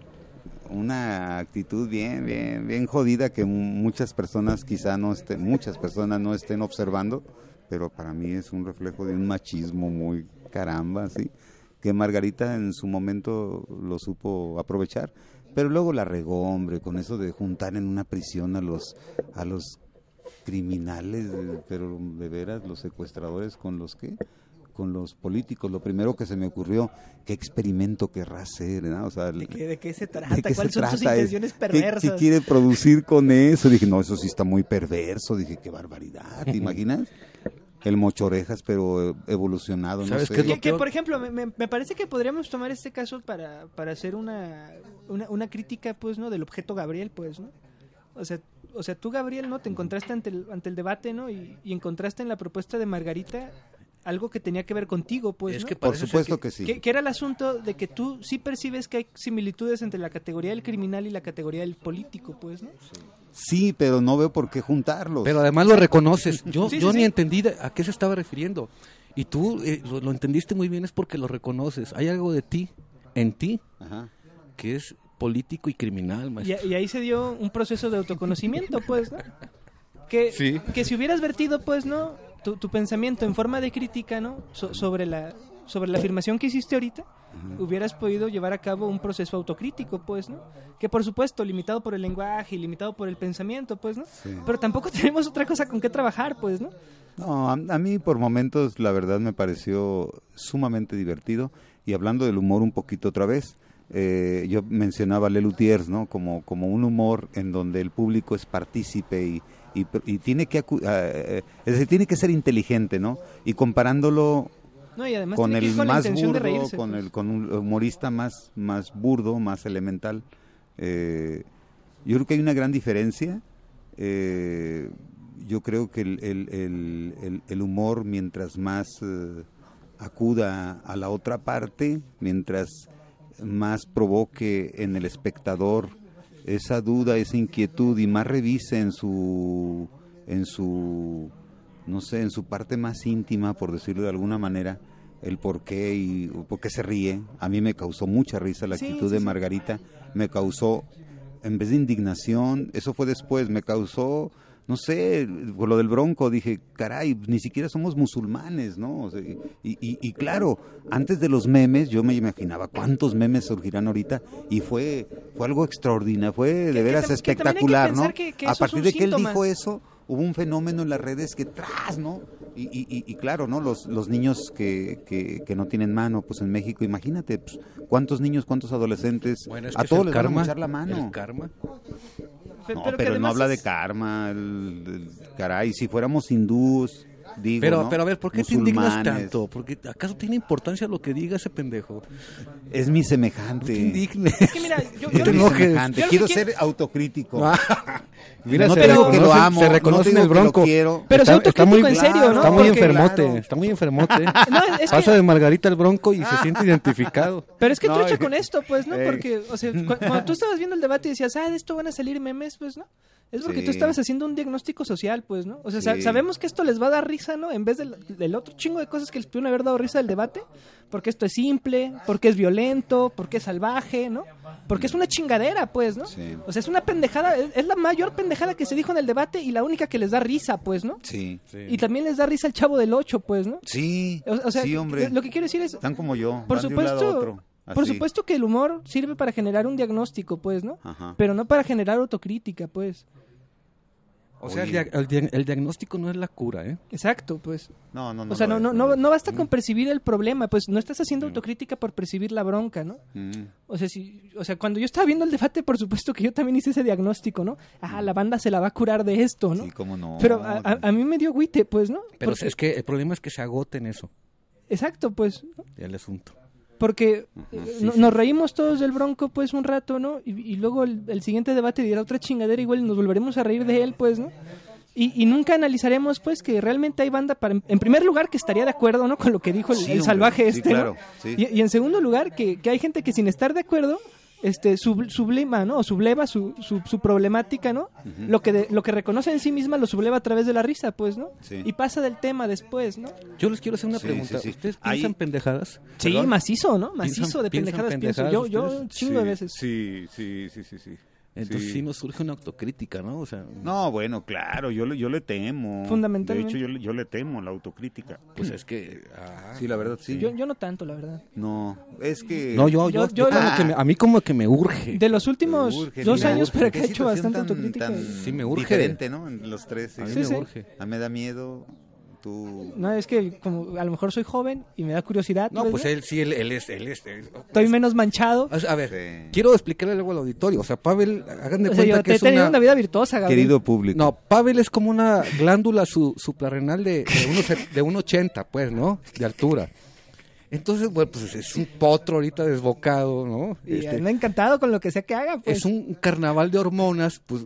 una actitud bien, bien, bien jodida que muchas personas quizá no estén, muchas personas no estén observando, pero para mí es un reflejo de un machismo muy caramba, sí, que Margarita en su momento lo supo aprovechar, pero luego la regó, hombre, con eso de juntar en una prisión a los a los criminales, eh, pero de veras los secuestradores con los que con los políticos. Lo primero que se me ocurrió, ¿qué experimento querrá hacer? ¿No? O sea, ¿De qué, ¿De qué se trata? ¿de qué ¿Cuáles se son sus trata? intenciones ¿Qué- perversas? ¿Qué, quiere producir con eso? Dije, no, eso sí está muy perverso. Dije, qué barbaridad, ¿te imaginas? El mochorejas, pero eh, evolucionado, no ¿Sabes sé. qué es lo Que, que, peor? por ejemplo, me, me- me parece que podríamos tomar este caso para, para hacer una, una, una crítica, pues, ¿no? Del objeto Gabriel, pues, ¿no? O sea, o sea, tú, Gabriel, ¿no? Te encontraste ante el, ante el debate, ¿no? Y, y encontraste en la propuesta de Margarita algo que tenía que ver contigo, pues, Es ¿no? que Por parece supuesto ser que, sí. Que, que era el asunto de que tú sí percibes que hay similitudes entre la categoría del criminal y la categoría del político, pues, ¿no? Sí, pero no veo por qué juntarlos. Pero además lo reconoces. Yo, Sí, yo sí, ni sí. entendí de- a qué se estaba refiriendo. Y tú eh, lo, lo entendiste muy bien, es porque lo reconoces. Hay algo de ti, en ti, Ajá. que es político y criminal, Y, maestro. y ahí se dio un proceso de autoconocimiento, pues, ¿no? Que, Sí. que si hubieras vertido, pues, ¿no? Tu, tu pensamiento en forma de crítica, ¿no? So- sobre la sobre la afirmación que hiciste ahorita, hubieras podido llevar a cabo un proceso autocrítico, pues, ¿no? Que por supuesto, limitado por el lenguaje y limitado por el pensamiento, pues, ¿no? Sí. Pero tampoco tenemos otra cosa con qué trabajar, pues, ¿no? No, a, a mí por momentos la verdad me pareció sumamente divertido. Y hablando del humor un poquito otra vez, eh, yo mencionaba a Lelutiers, ¿no? Como, como un humor en donde el público es partícipe y, y, y tiene que acu- eh, es decir, tiene que ser inteligente, ¿no? Y comparándolo No, y además con tiene que ir el con la más intención de burdo, reírse, con pues. el con un humorista más más burdo, más elemental. Eh, yo creo que hay una gran diferencia. Eh, yo creo que el, el, el, el, el humor, mientras más eh, acuda a la otra parte, mientras más provoque en el espectador esa duda, esa inquietud y más revise en su en su no sé, en su parte más íntima, por decirlo de alguna manera, el por qué y por qué se ríe. A mí me causó mucha risa la Sí, actitud sí, de sí. Margarita, me causó, en vez de indignación, eso fue después, me causó, no sé, por lo del Bronco, dije, caray, ni siquiera somos musulmanes, ¿no? O sea, y, y, y claro, antes de los memes, yo me imaginaba cuántos memes surgirán ahorita, y fue fue algo extraordinario, fue de que veras tam- que espectacular, también hay ¿no? que pensar que- que A eso es partir un de que él síntoma. dijo eso, hubo un fenómeno en las redes que tras, ¿no? Y, y, y, y claro, ¿no? Los, los niños que, que, que no tienen mano, pues en México, imagínate, pues, cuántos niños, cuántos adolescentes, Bueno, es a que es todos el les van a karma, mochar la mano. el karma. Pe- No, pero pero, que él no además habla es- de karma, el, el- caray, si fuéramos hindús, digo, Pero, ¿no? pero a ver, ¿por qué te indignas Musulmanes. tanto? Porque ¿acaso tiene importancia lo que diga ese pendejo? Es mi No te semejante. indignes. Es que mira, yo, Es yo te mi lo que- enojes. semejante. yo lo Quiero que ser autocrítico. Mira, no se te digo que lo reconoce- amo, se no reconoce te en el digo que lo Bronco. quiero. Pero está, sé está autocrítico muy, en serio, ¿no? Está muy Porque- enfermote, Claro. está muy enfermote. No, es Pasa que- de Margarita al Bronco y se siente identificado. Pero es que No, trucha eh, con esto, pues, ¿no? eh. Porque, o sea, cu- cuando tú estabas viendo el debate y decías, ah, de esto van a salir memes, pues, ¿no? Es porque Sí. tú estabas haciendo un diagnóstico social, pues, ¿no? O sea, sa- Sí. sabemos que esto les va a dar risa, ¿no? En vez del, del otro chingo de cosas que les pudieron haber dado risa del debate, porque esto es simple, porque es violento, porque es salvaje, ¿no? Porque es una chingadera, pues, ¿no? Sí. O sea, es una pendejada, es, es la mayor pendejada que se dijo en el debate y la única que les da risa, pues, ¿no? Sí. Y también les da risa el Chavo del Ocho, pues, ¿no? Sí, O, o sea, sí, hombre. lo que quiero decir es, Están como yo, por van de un lado a supuesto, otro, por así. supuesto que el humor sirve para generar un diagnóstico, pues, ¿no? Ajá. Pero no para generar autocrítica, pues. O sea, el, Oye. dia- el dia- el diagnóstico no es la cura, ¿eh? Exacto, pues. No, no, no. O sea, no, lo no, es, no, lo es. no basta con percibir el problema, pues no estás haciendo autocrítica por percibir la bronca, ¿no? Mm. O sea, si, o sea, cuando yo estaba viendo el debate, por supuesto que yo también hice ese diagnóstico, ¿no? Ah, la banda se la va a curar de esto, ¿no? Sí, cómo no. Pero a, a- a mí me dio agüite, pues, ¿no? Pero Porque- es que el problema es que se agota en eso, Exacto, pues, ¿no? el asunto. Porque Ujú, eh, sí, no- sí. nos reímos todos del Bronco, pues, un rato, ¿no? Y, y luego el, el siguiente debate dirá otra chingadera igual y nos volveremos a reír de él, pues, ¿no? Y, y nunca analizaremos, pues, que realmente hay banda para... En primer lugar, que estaría de acuerdo, ¿no? Con lo que dijo el, Sí, el hombre, salvaje sí, este, claro, ¿no? sí. Y, y en segundo lugar, que, que hay gente que sin estar de acuerdo, este, sub, sublima, ¿no? O subleva su, su, su problemática, ¿no? Ujú. Lo que de, lo que reconoce en sí misma lo subleva a través de la risa, pues, ¿no? Sí. Y pasa del tema después, ¿no? Yo les quiero hacer una Sí, pregunta. sí, sí. ¿Ustedes Ahí- piensan pendejadas? Sí, ¿Perdón? macizo, ¿no? Macizo ¿Piensan- de piensan pendejadas, pienso. pendejadas Yo, yo ustedes? un chingo de veces. Sí, sí, sí, sí, sí. Entonces sí. Sí. nos surge una autocrítica, ¿no? O sea, No, bueno, claro, yo le, yo le temo. Fundamentalmente. De hecho, yo, le- yo le temo la autocrítica. pues es que... ah, Sí, la verdad, sí. Yo, yo no tanto, la verdad. No, es que... no, yo, yo, Yo- yo yo- como Ah. que me- a mí como que me urge. De los últimos Me urge, dos mira, años para qué acá he hecho situación bastante tan- autocrítica. tan Sí, me urge. Diferente, ¿no? En los tres. Sí. A mí Sí, me sí. urge. A mí me da miedo. Tú... No, es que como a lo mejor soy joven y me da curiosidad. No, ¿ves, pues no? él sí, él, él es... Él es él- Estoy menos manchado. O sea, a ver, Sí. quiero explicarle algo al auditorio. O sea, Pavel, hagan de O sea, cuenta yo que te he es tenido una... una vida virtuosa, Gabriel. Querido público. No, Pavel es como una glándula su, suprarrenal de, de, uno, de uno ochenta, pues, ¿no? De altura. Entonces, bueno, pues es un potro ahorita desbocado, ¿no? Y Este, anda encantado con lo que sea que haga, pues. es un carnaval de hormonas, pues,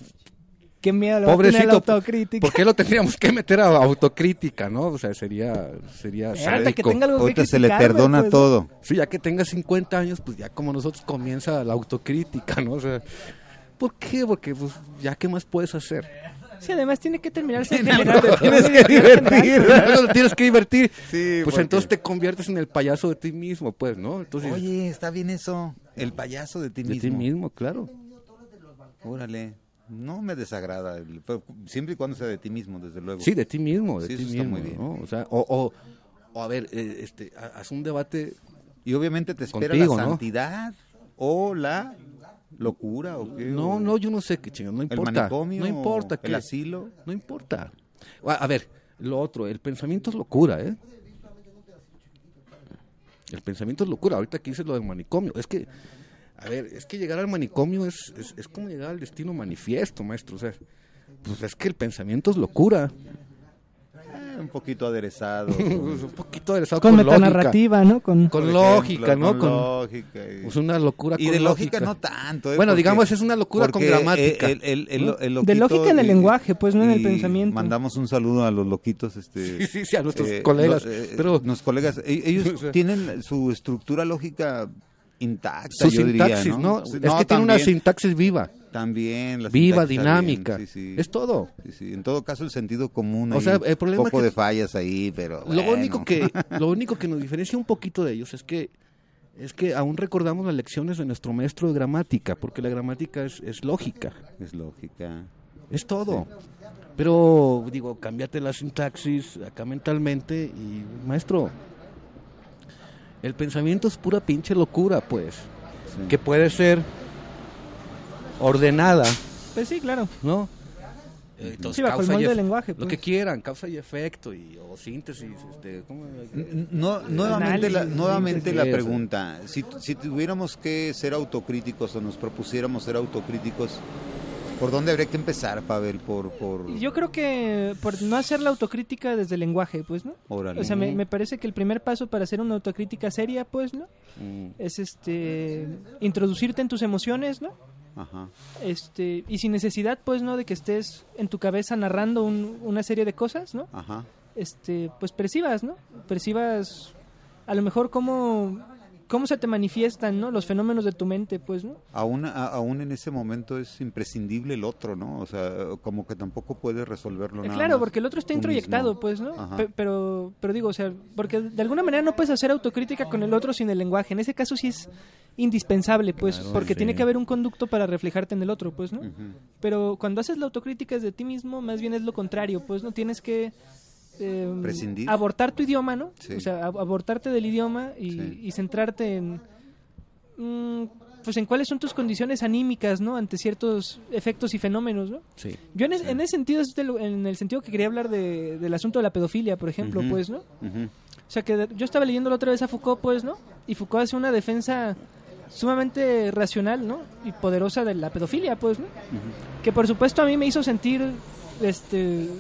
Qué miedo le va a tener a la pobrecito, autocrítica. ¿por qué lo tendríamos que meter a autocrítica, no? O sea, sería, sería Espérate, que sádico. tenga algo que Ahorita se le criticar, perdona güey, pues, todo. Sí, ya que tenga cincuenta años, pues ya como nosotros comienza la autocrítica, ¿no? O sea, ¿por qué? Porque, pues, ya, ¿qué más puedes hacer? Sí, además tiene que terminarse en general. Tienes que divertir. Algo te tienes que divertir. Sí, Pues porque- entonces te conviertes en el payaso de ti mismo, pues, ¿no? Entonces, Oye, está bien eso. El payaso de ti de mismo. ti mismo, claro. Órale. No me desagrada. el- pero siempre y cuando sea de ti mismo, desde luego. Sí, de ti mismo, de Sí, ti eso está mismo, muy bien. ¿no? O sea, o, o, o a ver, eh, este, ha- haz un debate. Y obviamente te espera Contigo, la ¿no? santidad o la locura o qué. No, o no, yo no sé qué chingón, no el importa. manicomio. No importa o qué. el asilo. No importa. A, a ver, lo otro, el pensamiento es locura, ¿eh? El pensamiento es locura. Ahorita que dices lo del manicomio, es que, a ver, es que llegar al manicomio es, es, es como llegar al destino manifiesto, maestro. O sea, pues es que el pensamiento es locura. Eh, un poquito aderezado. Es un poquito aderezado Con con, lógica. metanarrativa, ¿no? Con... Con por lógica, ejemplo, ¿no? Con, Con, lógica. Y, pues una locura y con de lógica lógica. no tanto. ¿eh? Bueno, Porque- digamos, es una locura con porque, gramática. eh, el- el- el- ¿no? el De loquito lógica en el y- lenguaje, pues, no en el y pensamiento. Mandamos un saludo a los loquitos. Este, Sí, sí, sí, a nuestros eh, colegas. lo- eh, pero Los colegas, e- ellos O sea, tienen su estructura lógica intacta, su yo diría, sintaxis, ¿no? Sí, Es que tiene una también, sintaxis viva. también la Viva, sintaxis está bien, dinámica. sí, sí. Es todo. Sí, sí. En todo caso, el sentido común. O ahí, sea, el problema un poco es que- de fallas ahí, pero. Lo bueno. único que lo único que nos diferencia un poquito de ellos es que es que aún recordamos las lecciones de nuestro maestro de gramática, porque la gramática es, es lógica, Es lógica. es todo. Pero digo, cámbiate la sintaxis acá mentalmente y maestro, el pensamiento es pura pinche locura, pues, Sí. que puede ser ordenada, Pues sí, claro. ¿no? Entonces, Sí, bajo el causa y molde ef- del lenguaje, lo pues. que quieran, causa y efecto y o síntesis, este, ¿cómo? N- No, nuevamente la, Análisis, nuevamente la sí, eso. pregunta, si, si tuviéramos que ser autocríticos o nos propusiéramos ser autocríticos, ¿por dónde habría que empezar, Pavel? Por, por... Yo creo que por no hacer la autocrítica desde el lenguaje, pues, ¿no? Órale. O sea, me, me parece que el primer paso para hacer una autocrítica seria, pues, ¿no? Mm. Es este introducirte en tus emociones, ¿no? Ajá. Este, y sin necesidad, pues, ¿no? De que estés en tu cabeza narrando un- una serie de cosas, ¿no? Ajá. Este, pues percibas, ¿no? Percibas a lo mejor cómo, cómo se te manifiestan, ¿no? Los fenómenos de tu mente, pues, ¿no? Aún, a- aún en ese momento es imprescindible el otro, ¿no? O sea, como que tampoco puedes resolverlo Eh, nada claro, más porque el otro está tú introyectado, mismo. pues, ¿no? Ajá. Pe- pero, pero digo, o sea, porque de alguna manera no puedes hacer autocrítica con el otro sin el lenguaje. En ese caso sí es indispensable, pues, Claro, porque sí. tiene que haber un conducto para reflejarte en el otro, pues, ¿no? Ujú. Pero cuando haces la autocrítica desde ti mismo, más bien es lo contrario, pues, ¿no? Tienes que eh, Prescindir. abortar tu idioma, ¿no? Sí. O sea, ab- abortarte del idioma y, Sí. y centrarte en, mm, pues, en cuáles son tus condiciones anímicas, ¿no? Ante ciertos efectos y fenómenos, ¿no? Sí. Yo en, es- en ese sentido, es de lo- en el sentido que quería hablar de, del asunto de la pedofilia, por ejemplo, Ujú. pues, ¿no? Ujú. O sea, que de- yo estaba leyendo la otra vez a Foucault, pues, ¿no? Y Foucault hace una defensa sumamente racional, ¿no? Y poderosa de la pedofilia, pues, ¿no? Que por supuesto a mí me hizo sentir, este,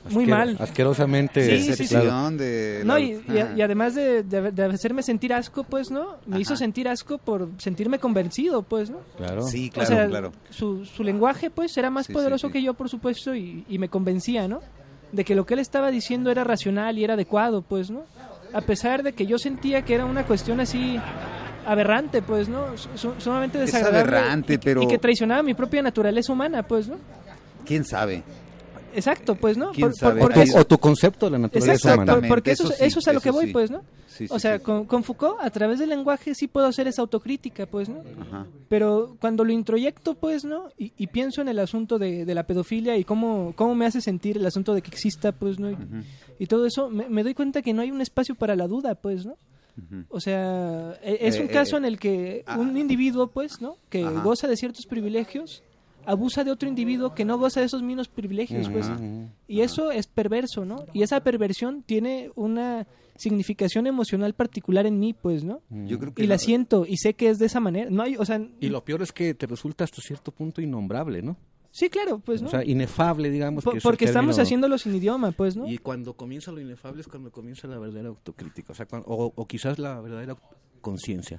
muy Asquero- mal. Asquerosamente. Sí, sí, sí. Decepción de... No, la- y, y- Ajá. y además de, de- de hacerme sentir asco, pues, ¿no? Me Ajá. hizo sentir asco por sentirme convencido, pues, ¿no? Claro. Sí, O claro, sea, claro. Su, su lenguaje, pues, era más Sí, poderoso sí, sí. que yo, por supuesto, y, y me convencía, ¿no? De que lo que él estaba diciendo era racional y era adecuado, pues, ¿no? A pesar de que yo sentía que era una cuestión así aberrante, pues, ¿no? Su- sumamente Es desagradable. aberrante, y, pero- Y que traicionaba mi propia naturaleza humana, pues, ¿no? ¿Quién sabe? Exacto, pues, ¿no? ¿Quién Por- sabe? por- O porque tu, o tu concepto de la naturaleza Exacto, humana. por- porque eso, Eso sí, eso es a lo que eso voy, sí. pues, ¿no? Sí, sí, O sea, sí. con, con Foucault, a través del lenguaje sí puedo hacer esa autocrítica, pues, ¿no? Ajá. Pero cuando lo introyecto, pues, ¿no? Y, y pienso en el asunto de, de la pedofilia y cómo, cómo me hace sentir el asunto de que exista, pues, ¿no? Y, y todo eso, me, me doy cuenta que no hay un espacio para la duda, pues, ¿no? Ujú. O sea, e- es un Eh, caso eh, en el que ah. un individuo, pues, ¿no? Que Ajá. goza de ciertos privilegios, abusa de otro individuo que no goza de esos mismos privilegios, pues. Ajá. Y eso es perverso, ¿no? Y esa perversión tiene una significación emocional particular en mí, pues, ¿no? Yo creo que Y la no- siento y sé que es de esa manera. No hay, o sea, Y lo peor es que te resulta hasta cierto punto innombrable, ¿no? sí, claro, pues, ¿no? O sea, inefable, digamos. Po- que es el porque estamos término. haciéndolo sin idioma, pues, ¿no? Y cuando comienza lo inefable es cuando comienza la verdadera autocrítica. O sea, cuan- o, o quizás la verdadera conciencia.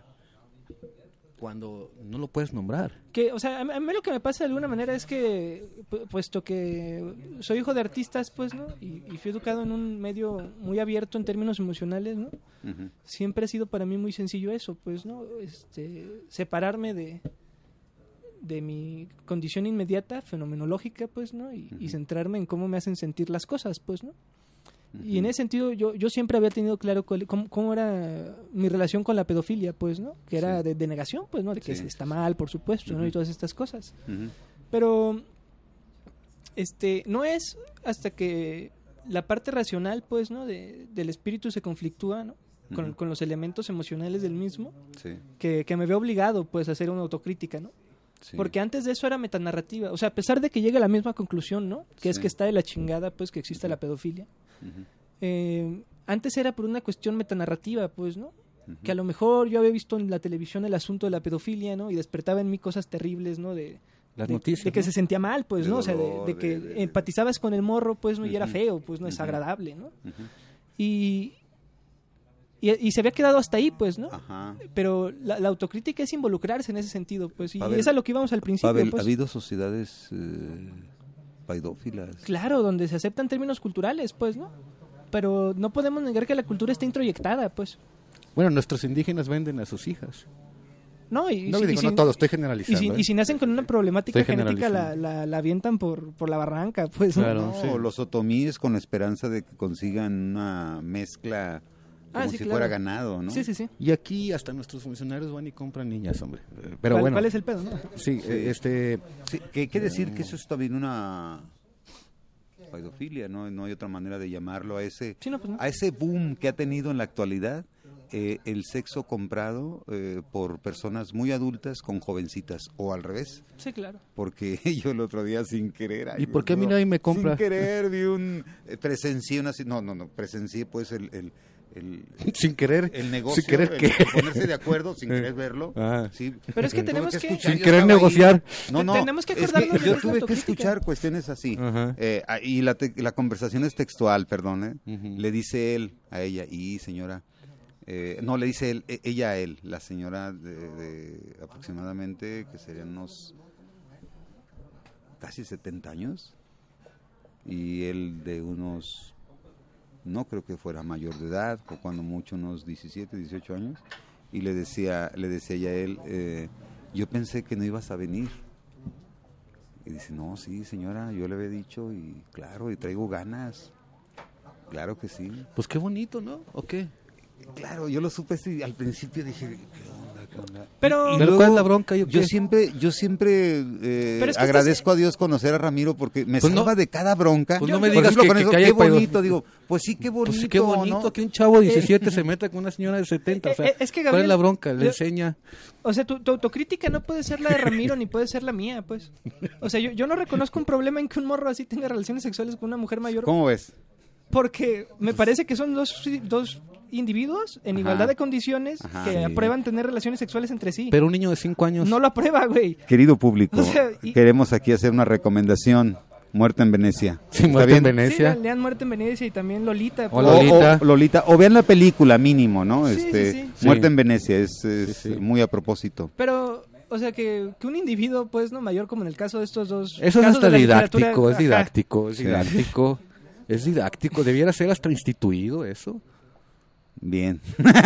Cuando no lo puedes nombrar. Que, o sea, a mí, a mí lo que me pasa de alguna manera es que, pu- puesto que soy hijo de artistas, pues, ¿no? Y, y fui educado en un medio muy abierto en términos emocionales, ¿no? Ujú. Siempre ha sido para mí muy sencillo eso, pues, ¿no? Este, separarme de, de mi condición inmediata, fenomenológica, pues, ¿no? Y, y centrarme en cómo me hacen sentir las cosas, pues, ¿no? Y en ese sentido yo, yo siempre había tenido claro cuál- cómo, cómo era mi relación con la pedofilia, pues, ¿no? Que era Sí. de, de negación, pues, ¿no? De que Sí. está mal, por supuesto, ¿no? Y todas estas cosas. Ujú. Pero, este, no es hasta que la parte racional, pues, ¿no? De, del espíritu se conflictúa, ¿no? Con, Ujú. con los elementos emocionales del mismo, Sí, que, que me veo obligado, pues, a hacer una autocrítica, ¿no? sí. Porque antes de eso era metanarrativa. O sea, a pesar de que llegue a la misma conclusión, ¿no? Que es Sí. que está de la chingada, pues, que existe la pedofilia. Ujú. Eh, antes era por una cuestión metanarrativa, pues, ¿no? Ujú. Que a lo mejor yo había visto en la televisión el asunto de la pedofilia, ¿no? Y despertaba en mí cosas terribles, ¿no? De, Las de, noticias. de que ¿no? se sentía mal, pues, De ¿no? O sea, de, dolor, de que de- de- empatizabas con el morro, pues, ¿no? Y era Ujú. feo, pues, ¿no? Es Ujú. agradable, ¿no? Ujú. Y, y, y se había quedado hasta ahí, pues, ¿no? Ajá. Pero la, la autocrítica es involucrarse en ese sentido, pues. Y Pavel, es a lo que íbamos al principio, Pavel, pues. ¿ha habido sociedades eh, paidófilas? Claro, donde se aceptan términos culturales, pues, ¿no? Pero no podemos negar que la cultura está introyectada, pues. Bueno, nuestros indígenas venden a sus hijas. No, y, No si- digo, y no si- todo, estoy y generalizando. si, ¿eh? y si nacen con una problemática Estoy genética, la, generalizando. la, la avientan por, por la barranca, pues. ¿no? Claro. No, sí. los otomíes con la esperanza de que consigan una mezcla como Ah, sí, si claro. fuera ganado, ¿no? Sí, sí, sí. Y aquí hasta nuestros funcionarios van y compran niñas, hombre. Eh, Pero ¿Cuál, bueno. cuál es el pedo, no? Sí, eh, este... Sí, que hay que decir que eso es también una paidofilia, ¿no? No hay otra manera de llamarlo a ese, Sí, no, pues no. a ese boom que ha tenido en la actualidad eh, el sexo comprado eh, por personas muy adultas con jovencitas, o al revés. Sí, claro. Porque yo el otro día sin querer... ay, ¿Y por qué a mí no, nadie me compra? Sin querer vi un... eh, presencié una... No, no, no, presencié pues el... el, el sin querer. el negocio, sin querer el- que... el ponerse de acuerdo sin querer verlo. Ah. Sí. Pero es que Tuve tenemos que- escuchar, Sin yo querer estaba ahí. negociar. No, no. Tenemos que es acordarnos de yo nuestra tuve que autocrítica. escuchar cuestiones así. Ajá. Eh, ah, y la, te- la conversación es textual, perdón. ¿eh? Ujú. Le dice él a ella, y señora... eh, no, le dice él, e- ella a él, la señora de, de aproximadamente, que serían unos casi setenta años, y él de unos, no creo que fuera mayor de edad, o cuando mucho unos diecisiete, dieciocho años, y le decía, le decía ella a él, eh, yo pensé que no ibas a venir. Y dice, no, sí, señora, yo le había dicho, y claro, y traigo ganas. Claro que sí. Pues qué bonito, ¿no? ¿O qué? Claro, yo lo supe así, al principio dije, ¿qué onda, qué onda? Pero- Y ¿Pero luego, cuál es la bronca? ¿Yo Yo qué? siempre, yo siempre eh, Pero es que agradezco a Dios conocer a Ramiro porque me Pues no- salva de cada bronca. pues no Por me digas ejemplo, que- con que- eso, que haya qué paido- bonito, digo, pues sí, qué bonito, Pues sí, qué bonito ¿no? que un chavo de diecisiete se meta con una señora de setenta. O sea, Eh, eh, es que, ¿cuál Gabriel, es la bronca? Le yo- enseña. O sea, tu, tu autocrítica no puede ser la de Ramiro ni puede ser la mía, pues. O sea, yo, yo no reconozco un problema en que un morro así tenga relaciones sexuales con una mujer mayor. ¿Cómo ves? Porque me parece que son dos, dos individuos en Ajá. igualdad de condiciones Ajá. que Sí. aprueban tener relaciones sexuales entre sí. Pero un niño de cinco años. No lo aprueba, güey. Querido público, O sea, y- queremos aquí hacer una recomendación. Muerte en Venecia. Sí, ¿Está Muerte en bien? Venecia. Sí, lean Muerte en Venecia y también Lolita. O pues. O, Lolita. o Lolita. O vean la película mínimo, ¿no? Sí, este, sí, sí. Muerte Sí. en Venecia es, es Sí, sí. muy a propósito. Pero, o sea, que, que un individuo, pues, no mayor como en el caso de estos dos. Eso es casos hasta de la didáctico, literatura, es ajá. didáctico, es Sí. didáctico. Es didáctico, debiera ser hasta instituido eso. Bien.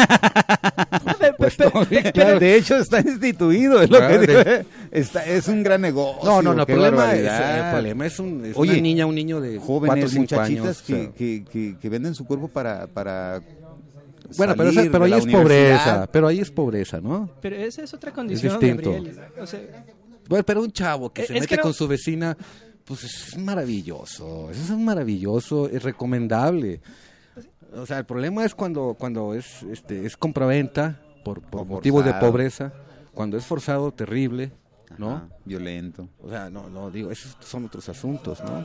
Pe- Pues pe- no, sí, pe- claro. De hecho, está instituido, es lo Ah, que de- digo. Está, es un gran negocio. No, no, no, el qué problema es, barbaridad. el problema es, un, es Oye, una niña, un niño de cuatro o Jóvenes, cinco muchachitas años. que, o sea. que, que, que venden su cuerpo para, para Bueno, pero, salir esa- pero de ahí la es universidad. pobreza, pero ahí es pobreza, ¿no? Pero esa es otra condición, distinto. Gabriel. O sea, Bueno, pero un chavo que Es se que mete no- con su vecina, pues es maravilloso, eso es maravilloso, es recomendable. O sea, el problema es cuando cuando es este es compraventa por, por O motivos de forzado. pobreza, cuando es forzado, terrible, ¿no? Ajá, violento. O sea, no, no, digo, esos son otros asuntos, ¿no?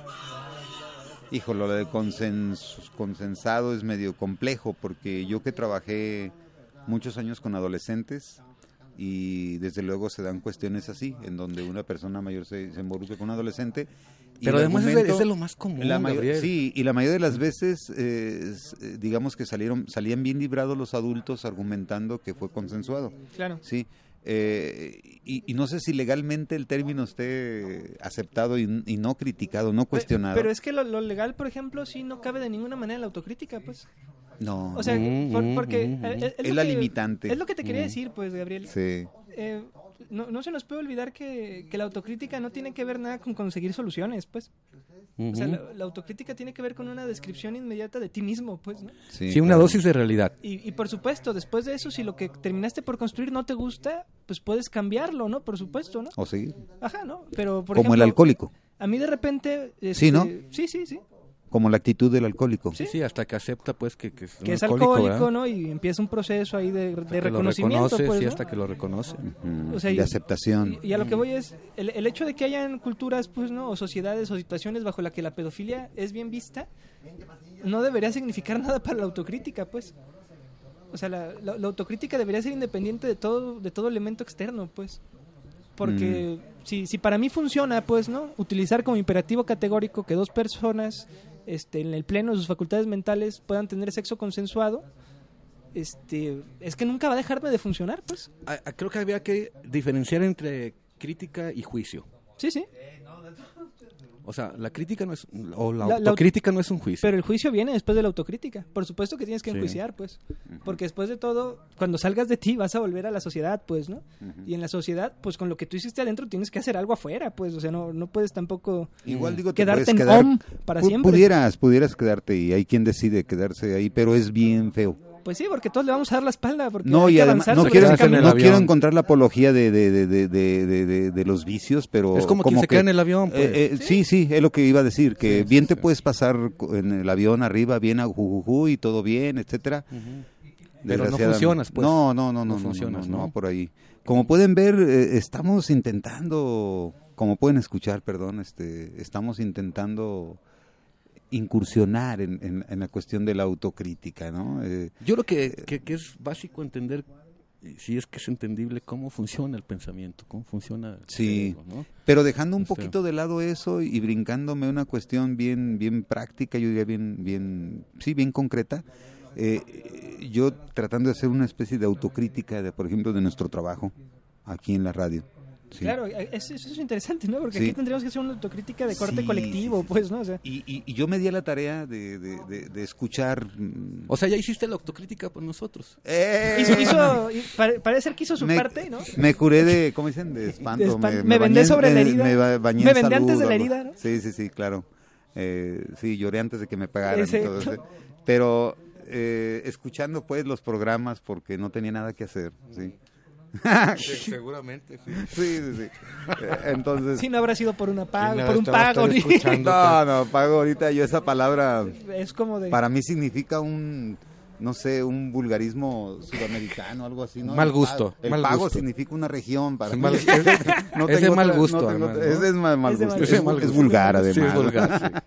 Híjole, lo de consens- consensado es medio complejo porque yo que trabajé muchos años con adolescentes y desde luego se dan cuestiones así, en donde una persona mayor se, se involucra con un adolescente. y Pero el además es de, argumento- es de lo más común, la mayor- Gabriel. sí, y la mayoría de las veces, eh, es, eh, digamos que salieron salían bien librados los adultos argumentando que fue consensuado. claro. Sí, eh, y, y no sé si legalmente el término esté aceptado y, y no criticado, no Pe- cuestionado. Pero es que lo, lo legal, por ejemplo, sí no cabe de ninguna manera en la autocrítica, pues. no, O sea, Mm, por- mm, porque mm, eh, mm. es, Es lo la que- limitante. Es lo que te quería Mm. decir, pues, Gabriel. sí. Eh, no, no se nos puede olvidar que, que la autocrítica no tiene que ver nada con conseguir soluciones, pues. O sea, Ujú. la, la autocrítica tiene que ver con una descripción inmediata de ti mismo, pues, ¿no? Sí, Sí, una claro. dosis de realidad. Y, y por supuesto, después de eso, si lo que terminaste por construir no te gusta, pues puedes cambiarlo, ¿no? Por supuesto, ¿no? O seguir. Ajá, ¿no? Pero, por Como el ejemplo, alcohólico, a mí de repente... Sí, este, ¿no? Sí, sí, sí. como la actitud del alcohólico. Sí, sí, hasta que acepta pues que, que es, Que un es alcohólico, ¿verdad? ¿no? Y empieza un proceso ahí de, de Hasta que lo reconocimiento, reconoce, pues, sí, ¿no? hasta que lo reconoce. Ujú, O sea, y- de aceptación. Y, y a lo que voy es, el, el hecho de que hayan culturas, pues, ¿no? O sociedades o situaciones bajo la que la pedofilia es bien vista, no debería significar nada para la autocrítica, pues. O sea, la, la- la autocrítica debería ser independiente de todo, de todo elemento externo, pues. Porque si, si para mí funciona, pues, ¿no? Utilizar como imperativo categórico que dos personas, este, en el pleno de sus facultades mentales puedan tener sexo consensuado, este, es que nunca va a dejarme de funcionar, pues. Ah, ah, Creo que había que diferenciar entre crítica y juicio. Sí, sí. O sea, la crítica no es, o la, La- la autocrítica no es un juicio. Pero el juicio viene después de la autocrítica. Por supuesto que tienes que Sí. enjuiciar, pues. Porque después de todo, cuando salgas de ti vas a volver a la sociedad, pues, ¿no? Y en la sociedad, pues con lo que tú hiciste adentro tienes que hacer algo afuera, pues. O sea, no, no puedes tampoco Igual digo, te quedarte puedes en quedar, home para pu- siempre. Pudieras, pudieras quedarte y hay quien decide quedarse ahí, pero es bien feo. Pues sí, porque todos le vamos a dar la espalda. Porque No, hay y que además, avanzar no sobre quiero, ese quedarse en camino. el no avión. quiero encontrar la apología de, de, de, de, de, de- de- de los vicios, pero... Es como quien se que- queda en el avión, pues. eh, eh, ¿Sí? sí, es lo que iba a decir, que Sí, bien sí, te sí. puedes pasar co- en el avión arriba, bien a jujuju y todo bien, etcétera. Pero no Desgraciadamente. funcionas, pues. No, no, no, no, No no, funcionas, no, no, ¿no? por ahí. Como pueden ver, eh, estamos intentando, como pueden escuchar, perdón, este, estamos intentando incursionar en, en, en la cuestión de la autocrítica, ¿no? Eh, Yo creo que, que, que es básico entender, eh, si es que es entendible, cómo funciona el pensamiento, cómo funciona el Sí. cerebro, ¿no? Pero dejando un Este- poquito de lado eso y brincándome una cuestión bien, bien práctica, yo diría bien, bien, sí, bien concreta, eh, yo tratando de hacer una especie de autocrítica, de, por ejemplo, de nuestro trabajo aquí en la radio. Sí. Claro, eso, eso es interesante, ¿no? Porque Sí. aquí tendríamos que hacer una autocrítica de corte Sí, colectivo, sí, sí. pues, ¿no? O sea, Y, y, y yo me di a la tarea de, de, de, de escuchar. mm, O sea, ya hiciste la autocrítica por nosotros. ¡eh! hizo, hizo- y pare- parece ser que hizo su me, parte, ¿no? Me curé de, ¿cómo dicen? De espanto. De espan- Me, me vendé bañé- sobre la herida. Me, ba- bañé Me en vendé antes salud, de la algo. herida, ¿no? Sí, sí, sí, claro. Eh, sí, lloré antes de que me pagaran. y Exacto. todo eso. Pero eh, escuchando pues los programas porque no tenía nada que hacer. Sí, Seguramente, sí. sí, sí. sí. Eh, Entonces... Si no habrá sido por una pago, Y no, por un estaba pago. estar ni- escuchando. No, no, pago ahorita. Yo esa palabra Es como de... para mí significa un... No sé, un vulgarismo sudamericano, algo así, ¿no? Mal El gusto, pago- El mal pago gusto. significa una región para Es mí. mal- es- No es de tengo mal otra- gusto, no tengo además, otra- ¿no? Ese es mal, mal Es de gusto. mal Es, gusto. es vulgar, Sí, además. es vulgar, sí.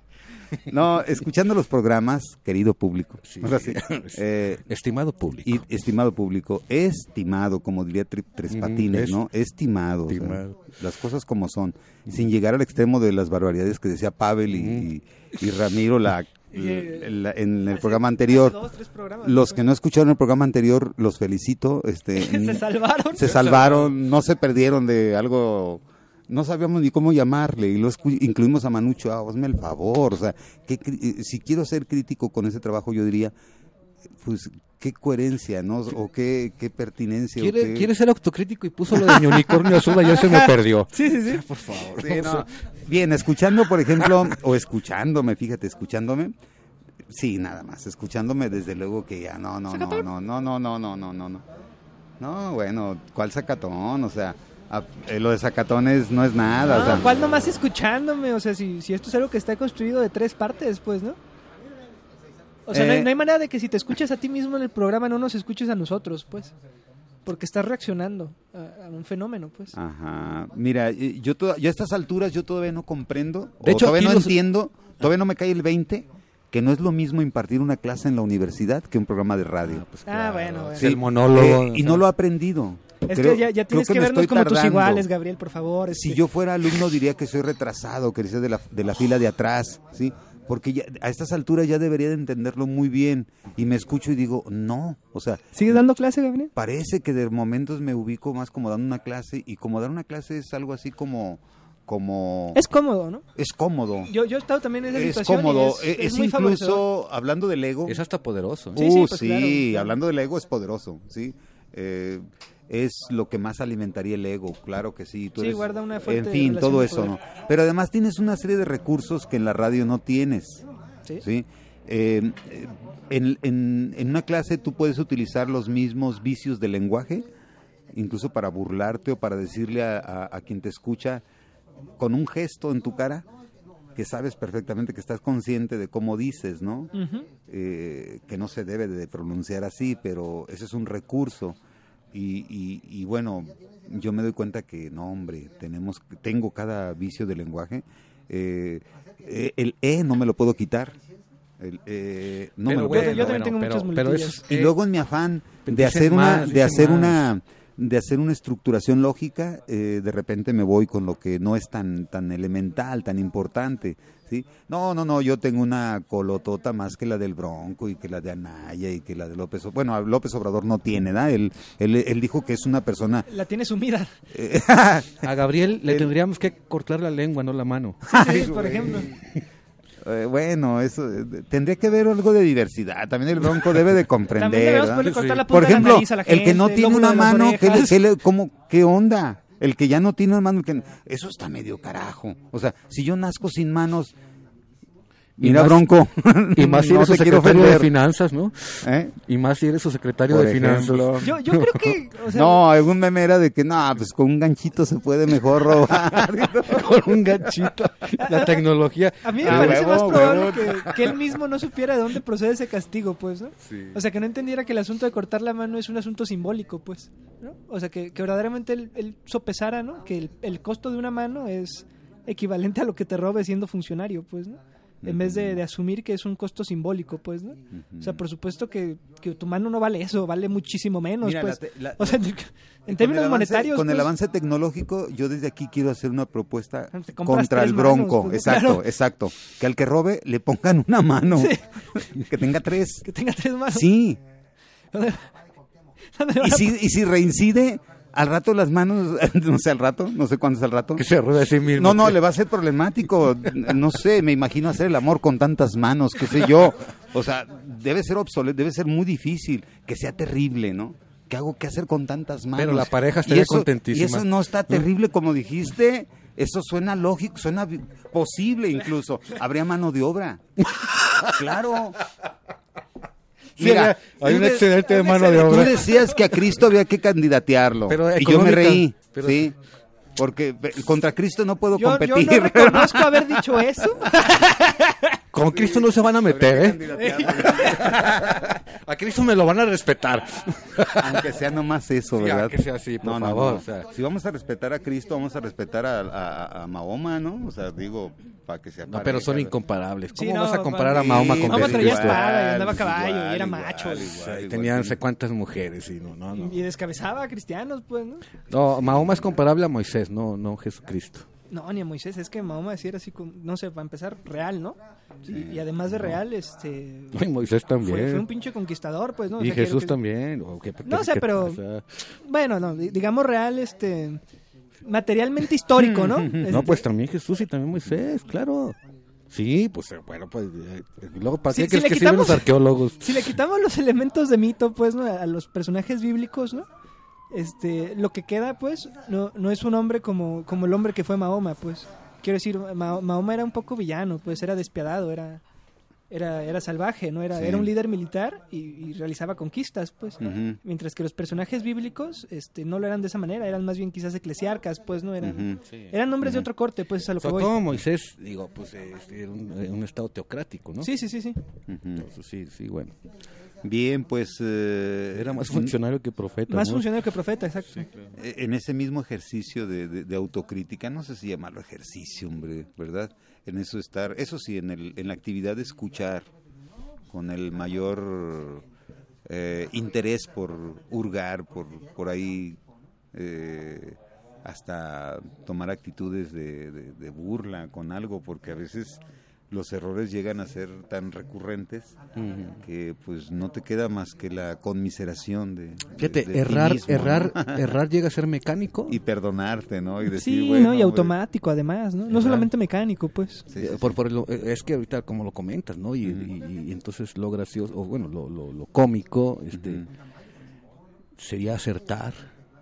No, escuchando los programas, querido público. Sí. O sea, sí, eh, Estimado público. y estimado público, estimado, como diría Tri- Tres Mm, Patines, es- ¿no? Estimado. o sea, Estimado. las cosas como son, sin llegar al extremo de las barbaridades que decía Pavel y, y- y Ramiro la, la- en el programa anterior. Hace dos, tres programas, Los ¿no? que no escucharon el programa anterior, los felicito. Este, Se salvaron. se salvaron, no se perdieron de algo, no sabíamos ni cómo llamarle, y lo escu- incluimos a Manucho, ah, hazme el favor, o sea, ¿qué cri- si quiero ser crítico con ese trabajo, yo diría, pues, qué coherencia, ¿no? O qué, qué pertinencia. o ¿Quiere, qué- quiere ser autocrítico y puso lo de mi unicornio azul, ya se me perdió. Sí, sí, sí. Por favor. Sí, no. Bien, escuchando, por ejemplo, o escuchándome, fíjate, escuchándome, sí, nada más, escuchándome, desde luego que ya, no, no, no, no, no, no, no, no, no, no, no, no, bueno, ¿cuál sacatón? O sea, a- eh, lo de sacatones no es nada, No, o sea, ¿cuál nomás escuchándome? O sea, si, si esto es algo que está construido de tres partes, pues, ¿no? O sea, no, hay, Eh. no hay manera de que si te escuchas a ti mismo en el programa no nos escuches a nosotros, pues. Porque estás reaccionando a, a un fenómeno, pues. ajá, mira, eh, yo, toda- yo a estas alturas yo todavía no comprendo, De o hecho, todavía aquí no los- entiendo, todavía no me cae el veinte, que no es lo mismo impartir una clase en la universidad que un programa de radio. Ah, bueno, bueno. Es el monólogo. Eh, y o no sea. lo he aprendido. Es Creo- que ya, ya creo tienes que, me vernos estoy como tus tardando. iguales, Gabriel, por favor. Si este. yo fuera alumno diría que soy retrasado, que soy de la, de la fila de atrás, ¿sí? Porque ya, a estas alturas ya debería de entenderlo muy bien. Y me escucho y digo, no, o sea, ¿Sigues dando clase, Gabriel? parece que de momentos me ubico más como dando una clase, y como dar una clase es algo así como... como Es cómodo, ¿no? es cómodo, Yo, yo he estado también en esa es situación. y cómodo, es, es, es es muy favorecedor. incluso, hablando del ego... Es hasta poderoso. Sí, Uh, sí, sí, pues, claro, claro. hablando del ego es poderoso, sí. Eh, es lo que más alimentaría el ego, claro que sí. Tú Sí, eres- guarda una fuerte En fin, relación todo de eso, poder. ¿no? Pero además tienes una serie de recursos que en la radio no tienes, Sí. ¿sí? Eh, eh, en, en, en una clase tú puedes utilizar los mismos vicios del lenguaje, incluso para burlarte o para decirle a, a- a quien te escucha con un gesto en tu cara que sabes perfectamente, que estás consciente de cómo dices, ¿no? Ujú. Eh, que no se debe de pronunciar así, pero ese es un recurso. Y, y, y bueno, yo me doy cuenta que no, hombre, tenemos, tengo cada vicio del lenguaje. Eh, eh, el E no me lo puedo quitar. El, eh, no me Pero lo bueno, puedo yo también bueno, tengo pero, muchas pero muletillas. eso es- y eh, luego en mi afán de dicen hacer una más, de dicen hacer más. una de hacer una estructuración lógica, eh, de repente me voy con lo que no es tan tan elemental, tan importante, ¿sí? No, no, no, yo tengo una colotota más que la del Bronco y que la de Anaya y que la de López Obrador. Bueno, López Obrador no tiene, ¿verdad? Él, él, él dijo que es una persona... La tiene sumida. eh, A Gabriel le El- tendríamos que cortar la lengua, no la mano. Sí, por ejemplo. eh, bueno, eso eh, tendría que haber algo de diversidad. También el Bronco debe de comprender, También debemos ¿verdad? poderle cortar Sí. la punta Por de la ejemplo, nariz a la gente, el que no el tiene lóbulo una de las mano, ¿qué, le- orejas. qué le- cómo- qué onda? El que ya no tiene una mano, que, eso está medio carajo. O sea, si yo nazco sin manos, Y mira, más- Bronco, Y más si no eres su te quiero secretario de ofender, finanzas, ¿no? ¿eh? Y más si eres su secretario Por de finanzas. ejemplo. Yo, yo creo que... O sea, No, algún meme era de que, no, pues con un ganchito se puede mejor robar. Con un ganchito. La tecnología. A mí me Ah, parece huevo, más probable huevo. que, que él mismo no supiera de dónde procede ese castigo, pues, ¿no? Sí. O sea, que no entendiera que el asunto de cortar la mano es un asunto simbólico, pues, ¿no? O sea, que, que verdaderamente él, él sopesara, ¿no? Que el, el costo de una mano es equivalente a lo que te robe siendo funcionario, pues, ¿no? En vez de, de asumir que es un costo simbólico, pues, ¿no? O sea, por supuesto que, que tu mano no vale eso, vale muchísimo menos, Mira, pues. la te- la- o sea, en Con términos el avance- monetarios, Con el pues, avance tecnológico, yo desde aquí quiero hacer una propuesta Te compras contra tres el Bronco. manos, pues, exacto, claro. exacto. Que al que robe le pongan una mano. Que tenga tres. que tenga tres manos. Sí. ¿Dónde- dónde van Y a- si, y si reincide, al rato las manos, no sé, al rato, no sé cuándo es al rato. Que se rueda a sí mismo. No, no, le va a ser problemático. No sé, me imagino hacer el amor con tantas manos, qué sé yo. O sea, debe ser obsoleto, debe ser muy difícil, que sea terrible, ¿no? ¿Qué hago que hacer con tantas manos? Pero la pareja Y estaría eso- contentísima. Y eso no está terrible como dijiste. Eso suena lógico, suena vi- posible incluso. Habría mano de obra. Claro. Mira, hay un tú de- excedente de un mano de excedente. Tú obra. decías que a Cristo había que candidatearlo. Pero y yo me económica, reí, pero- sí. Porque eh, contra Cristo no puedo Yo, yo competir. no reconozco haber dicho eso. Con Cristo no se van a meter, ¿eh? A Cristo me lo van a respetar. Aunque sea nomás eso, ¿verdad? Sí, que sea así, por no, no, favor. no. O sea. Si vamos a respetar a Cristo, vamos a respetar a, a, a Mahoma, ¿no? O sea, digo, para que sea. No, pero son incomparables. ¿Cómo Sí, no, vas a comparar a sí, Mahoma con Mahoma traía Cristo? espada y andaba a caballo igual, y era igual, macho. igual, Sí, igual, tenía no igual. sé cuántas mujeres y no, no, no. Y descabezaba a cristianos, pues, ¿no? No, Mahoma es comparable a Moisés, no, no Jesucristo. No, ni a Moisés, es que Mahoma sí era así, como, no sé, para empezar, real, ¿no? Y, y además de real, este... No, y Moisés también. Fue, fue un pinche conquistador, pues, ¿no? O Y sea, que- Jesús que- también. o que- No que- sé, que- pero- o sea, Bueno, no, di- digamos real, este... Materialmente histórico, ¿no? no, Este, pues también Jesús y también Moisés, claro. Sí, pues eh, bueno, pues eh, luego para Si- qué si crees le que sirven quitamos- los arqueólogos. Si le quitamos los elementos de mito, pues, ¿no? A los personajes bíblicos, ¿no? Este, lo que queda, pues, no, no es un hombre como, como el hombre que fue Mahoma, pues. Quiero decir, Ma- Mahoma era un poco villano, pues, era despiadado, era... Era, era salvaje, ¿no? Era, Sí. era un líder militar y, y realizaba conquistas, pues. Ujú, Mientras que los personajes bíblicos este, no lo eran de esa manera, eran más bien quizás eclesiarcas, pues, ¿no? Eran, ujú. eran hombres de otro corte, pues, es a lo que Sobre voy. todo Moisés, digo, pues eh, era un, eh, un estado teocrático, ¿no? Sí, sí, sí, sí. Ujú. Entonces, sí, sí, bueno. Bien, pues... eh, Era más funcionario que profeta. Más ¿no? funcionario que profeta, exacto. En ese mismo ejercicio de, de- de autocrítica, no sé si llamarlo ejercicio, hombre, ¿verdad? En eso estar, eso sí, en, el, en la actividad de escuchar con el mayor eh, interés por hurgar, por, por ahí eh, hasta tomar actitudes de, de- de burla con algo, porque a veces los errores llegan a ser tan recurrentes Ujú. que pues no te queda más que la conmiseración de, de- Fíjate, de ti errar, mismo, errar, ¿no? errar llega a ser mecánico. Y perdonarte, ¿no? Y decir, Sí, bueno, ¿no? Y pues, automático, además, ¿no? No Ajá. solamente mecánico, pues. sí, sí, sí. Por, por lo- es que ahorita como lo comentas, ¿no? Y, Ujú. y- y entonces lo gracioso, o bueno, lo, lo, lo cómico, este, Ujú, sería acertar.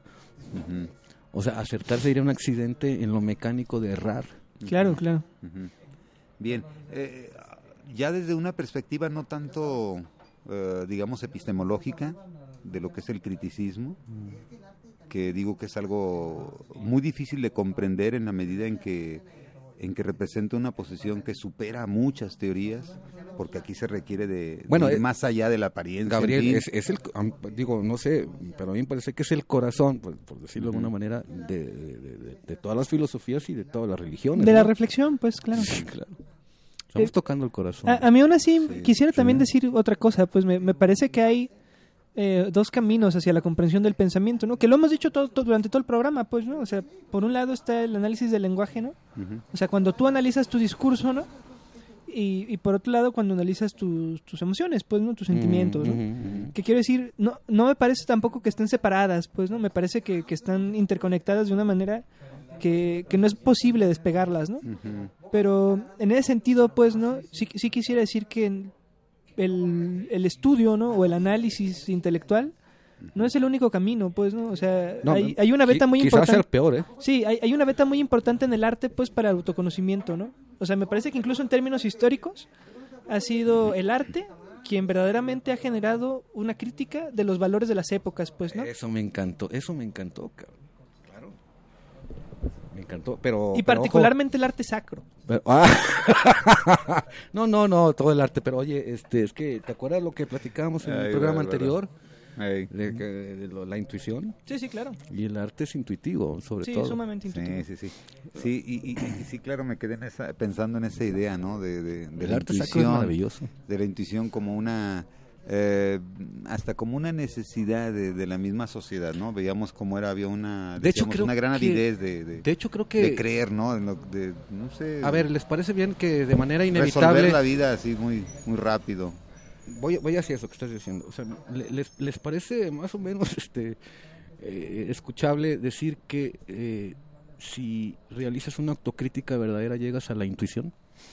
ujú, O sea, acertar sería un accidente en lo mecánico de errar. Claro, claro. ujú. Bien, eh, ya desde una perspectiva no tanto, eh, digamos, epistemológica de lo que es el criticismo, que digo que es algo muy difícil de comprender en la medida en que en que representa una posición que supera muchas teorías, porque aquí se requiere de, Bueno, de ir eh, más allá de la apariencia. Gabriel, en fin. es, es el, am- digo, no sé, pero a mí me parece que es el corazón, por, por decirlo de alguna manera, de, de- de- de todas las filosofías y de todas las religiones. De la ¿no? reflexión, pues, claro. Sí, claro. Estamos Eh, tocando el corazón. A, a mí aún así Sí, quisiera sí. también decir otra cosa, pues me, me parece que hay eh, dos caminos hacia la comprensión del pensamiento, ¿no? Que lo hemos dicho todo, todo- durante todo el programa, pues, ¿no? O sea, por un lado está el análisis del lenguaje, ¿no? Ujú. O sea, cuando tú analizas tu discurso, ¿no? Y, y por otro lado, cuando analizas tus, tus emociones, pues, ¿no? Tus sentimientos, ¿no? Ujú, ujú. Que quiero decir, no, no me parece tampoco que estén separadas, pues, ¿no? Me parece que, que están interconectadas de una manera que, que no es posible despegarlas, ¿no? Ujú. Pero en ese sentido, pues, ¿no? Sí, sí quisiera decir que el, el estudio, ¿no? O el análisis intelectual no es el único camino, pues, ¿no? O sea, No, hay, hay una beta qui- muy quizás importante. ser peor, ¿eh? Sí, hay, hay una beta muy importante en el arte, pues, para el autoconocimiento, ¿no? O sea, me parece que incluso en términos históricos ha sido el arte quien verdaderamente ha generado una crítica de los valores de las épocas, pues, ¿no? Eso me encantó, eso me encantó, cabrón. Claro. Me encantó, pero... Y pero, particularmente el arte sacro. ojo, pero- ah. no, no, no, todo el arte, pero oye, este, es que, ¿te acuerdas lo que platicábamos en el Ay, programa bueno, anterior? Ey. De, que- de lo- la intuición. Sí, sí, claro. Y el arte es intuitivo, sobre Sí, todo. sumamente intuitivo. Sí, sí, sí. Sí, y, y- y sí, claro, me quedé en esa, pensando en esa idea, ¿no? De, de, de El la arte sacro es intuición, maravilloso. de la intuición como una, eh, hasta como una necesidad de, de la misma sociedad, ¿no? Veíamos cómo era, había una, De hecho, decíamos, creo una gran que- avidez de, de, De hecho, creo que... de creer, ¿no? En lo- de, no sé, A ver, ¿les parece bien que de manera resolver inevitable... la vida así muy, muy rápido. Voy, voy hacia eso que estás diciendo. O sea, le- les, ¿les parece más o menos este eh, escuchable decir que eh, si realizas una autocrítica verdadera llegas a la intuición?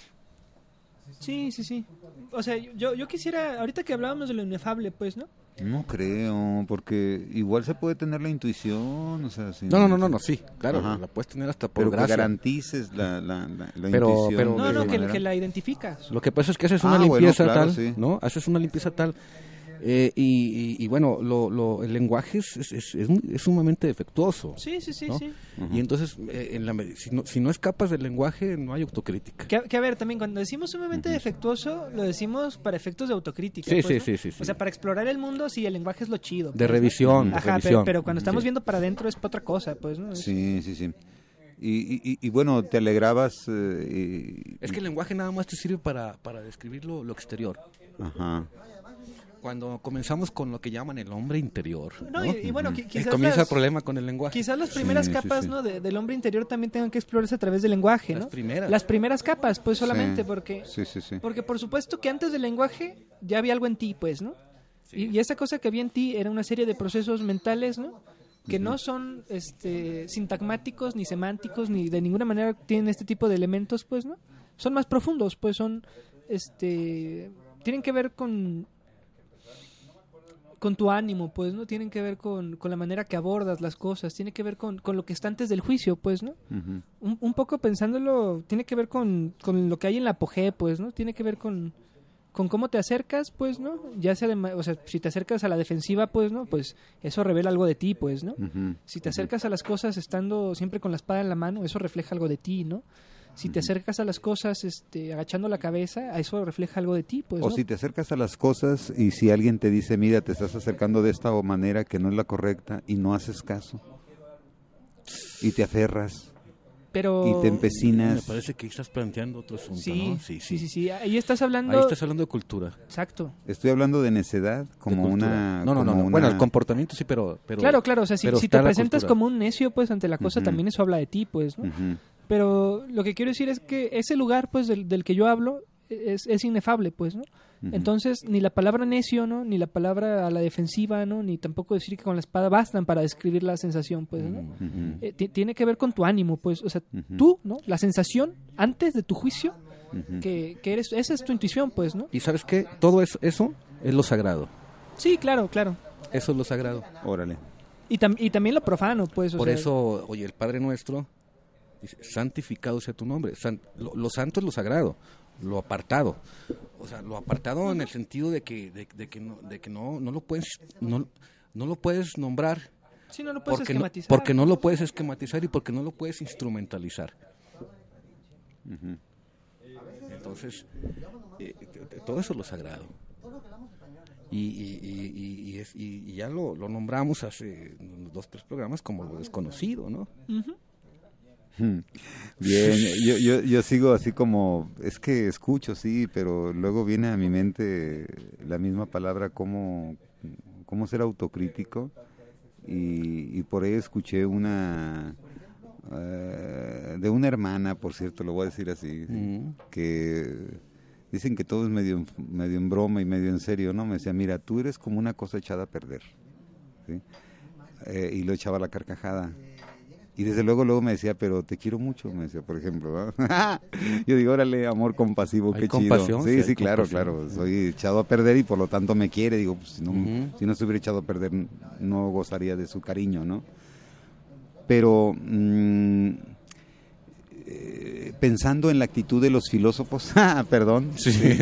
Sí, sí, sí. O sea, yo, yo quisiera, ahorita que hablábamos de lo inefable, pues, ¿no? No creo, porque igual se puede tener la intuición, o sea, sin- No, no, no, no, no sí, claro, Ajá. la puedes tener hasta por pero que gracia. garantices la, la, la, la Pero- intuición. pero- No, de no, esa que, manera. que la identificas. Lo que pasa es que haces Ah, una bueno, limpieza claro, tal, sí. ¿no? Haces una limpieza tal Eh, y, y, y bueno, lo, lo, el lenguaje es, es, es, es, es sumamente defectuoso. Sí, sí, sí, ¿no? sí. Uh-huh. Y entonces, eh, en la, si, no, si no escapas del lenguaje, no hay autocrítica. Que, que a ver, también cuando decimos sumamente uh-huh. defectuoso, lo decimos para efectos de autocrítica. Sí, pues, sí, ¿no? sí, sí, sí. O sea, para explorar el mundo, sí, el lenguaje es lo chido. De pues, revisión, ¿no? de Ajá, revisión. Pero, pero cuando estamos sí. viendo para adentro es para otra cosa, pues, ¿no? Es... Sí, sí, sí. Y, y, y bueno, te alegrabas... Eh, y... Es que el lenguaje nada más te sirve para, para describir lo, lo exterior. Ajá. Cuando comenzamos con lo que llaman el hombre interior, ¿no? No, y, y bueno, uh-huh. quizás comienza las, el problema con el lenguaje. Quizás las primeras sí, capas, sí, sí. ¿no? De, del hombre interior también tengan que explorarse a través del lenguaje, ¿no? Las primeras. Las primeras capas, pues solamente sí. porque... Sí, sí, sí. Porque por supuesto que antes del lenguaje ya había algo en ti, pues, ¿no? Sí. Y, y esa cosa que había en ti era una serie de procesos mentales, ¿no? Que uh-huh. no son este, sintagmáticos, ni semánticos, ni de ninguna manera tienen este tipo de elementos, pues, ¿no? Son más profundos, pues son... este tienen que ver con... con tu ánimo, pues, ¿no? Tienen que ver con, con la manera que abordas las cosas, tiene que ver con, con lo que está antes del juicio, pues, ¿no? Uh-huh. Un, un poco pensándolo, tiene que ver con, con lo que hay en la apogee, pues, ¿no? Tiene que ver con, con cómo te acercas, pues, ¿no? Ya sea, de, o sea, si te acercas a la defensiva, pues, ¿no? Pues eso revela algo de ti, pues, ¿no? Uh-huh. Si te acercas a las cosas estando siempre con la espada en la mano, eso refleja algo de ti, ¿no? Si te acercas a las cosas este, agachando la cabeza, eso refleja algo de ti, pues, o ¿no? si te acercas a las cosas y si alguien te dice, mira, te estás acercando de esta manera que no es la correcta y no haces caso y te aferras pero y te empecinas. Me parece que estás planteando otro asunto, sí, ¿no? Sí, sí, sí, sí. Ahí estás hablando... Ahí estás hablando de cultura. Exacto. Estoy hablando de necedad como de una... No, no, como no, no. Una... Bueno, el comportamiento sí, pero... pero claro, claro, o sea, si, si te presentas como un necio, pues, ante la cosa, uh-huh. también eso habla de ti, pues, ¿no? Uh-huh. Pero lo que quiero decir es que ese lugar, pues, del, del que yo hablo es, es inefable, pues, ¿no? Uh-huh. Entonces, ni la palabra necio, ¿no? Ni la palabra a la defensiva, ¿no? Ni tampoco decir que con la espada bastan para describir la sensación, pues, ¿no? Uh-huh. Eh, t- tiene que ver con tu ánimo, pues, o sea, uh-huh. tú, ¿no? La sensación antes de tu juicio, uh-huh. que, que eres, esa es tu intuición, pues, ¿no? Y ¿sabes qué? Todo eso, eso es lo sagrado. Sí, claro, claro. Eso es lo sagrado. Órale. Y, tam- y también lo profano, pues, o Por sea... eso, oye, el Padre Nuestro... santificado sea tu nombre. San, lo, lo santo es lo sagrado, lo apartado. O sea, lo apartado en el sentido de que de, de que no de que no no lo puedes no, no lo puedes nombrar. Sí, no lo puedes porque esquematizar. No, porque no lo puedes esquematizar y porque no lo puedes instrumentalizar. Uh-huh. Entonces, eh, todo eso es lo sagrado. Y, y, y, y, es, y, y ya lo, lo nombramos hace dos, tres programas como lo desconocido, ¿no? Uh-huh. Bien, yo, yo, yo sigo así como, es que escucho, sí, pero luego viene a mi mente la misma palabra, cómo, cómo ser autocrítico, y, y por ahí escuché una, uh, de una hermana, por cierto, lo voy a decir así, uh-huh. que dicen que todo es medio, medio en broma y medio en serio, ¿no? Me decía, mira, tú eres como una cosa echada a perder, ¿sí? Eh, y lo echaba a la carcajada. Y desde luego luego me decía, pero te quiero mucho, me decía, por ejemplo, ¿no? Yo digo, órale, amor compasivo, qué compasión, chido. Sí, sí, sí claro, compasión. claro, soy echado a perder y por lo tanto me quiere. Digo, pues si no, uh-huh. si no estuviera echado a perder, no gozaría de su cariño, ¿no? Pero mmm, eh, pensando en la actitud de los filósofos, perdón, sí. Sí,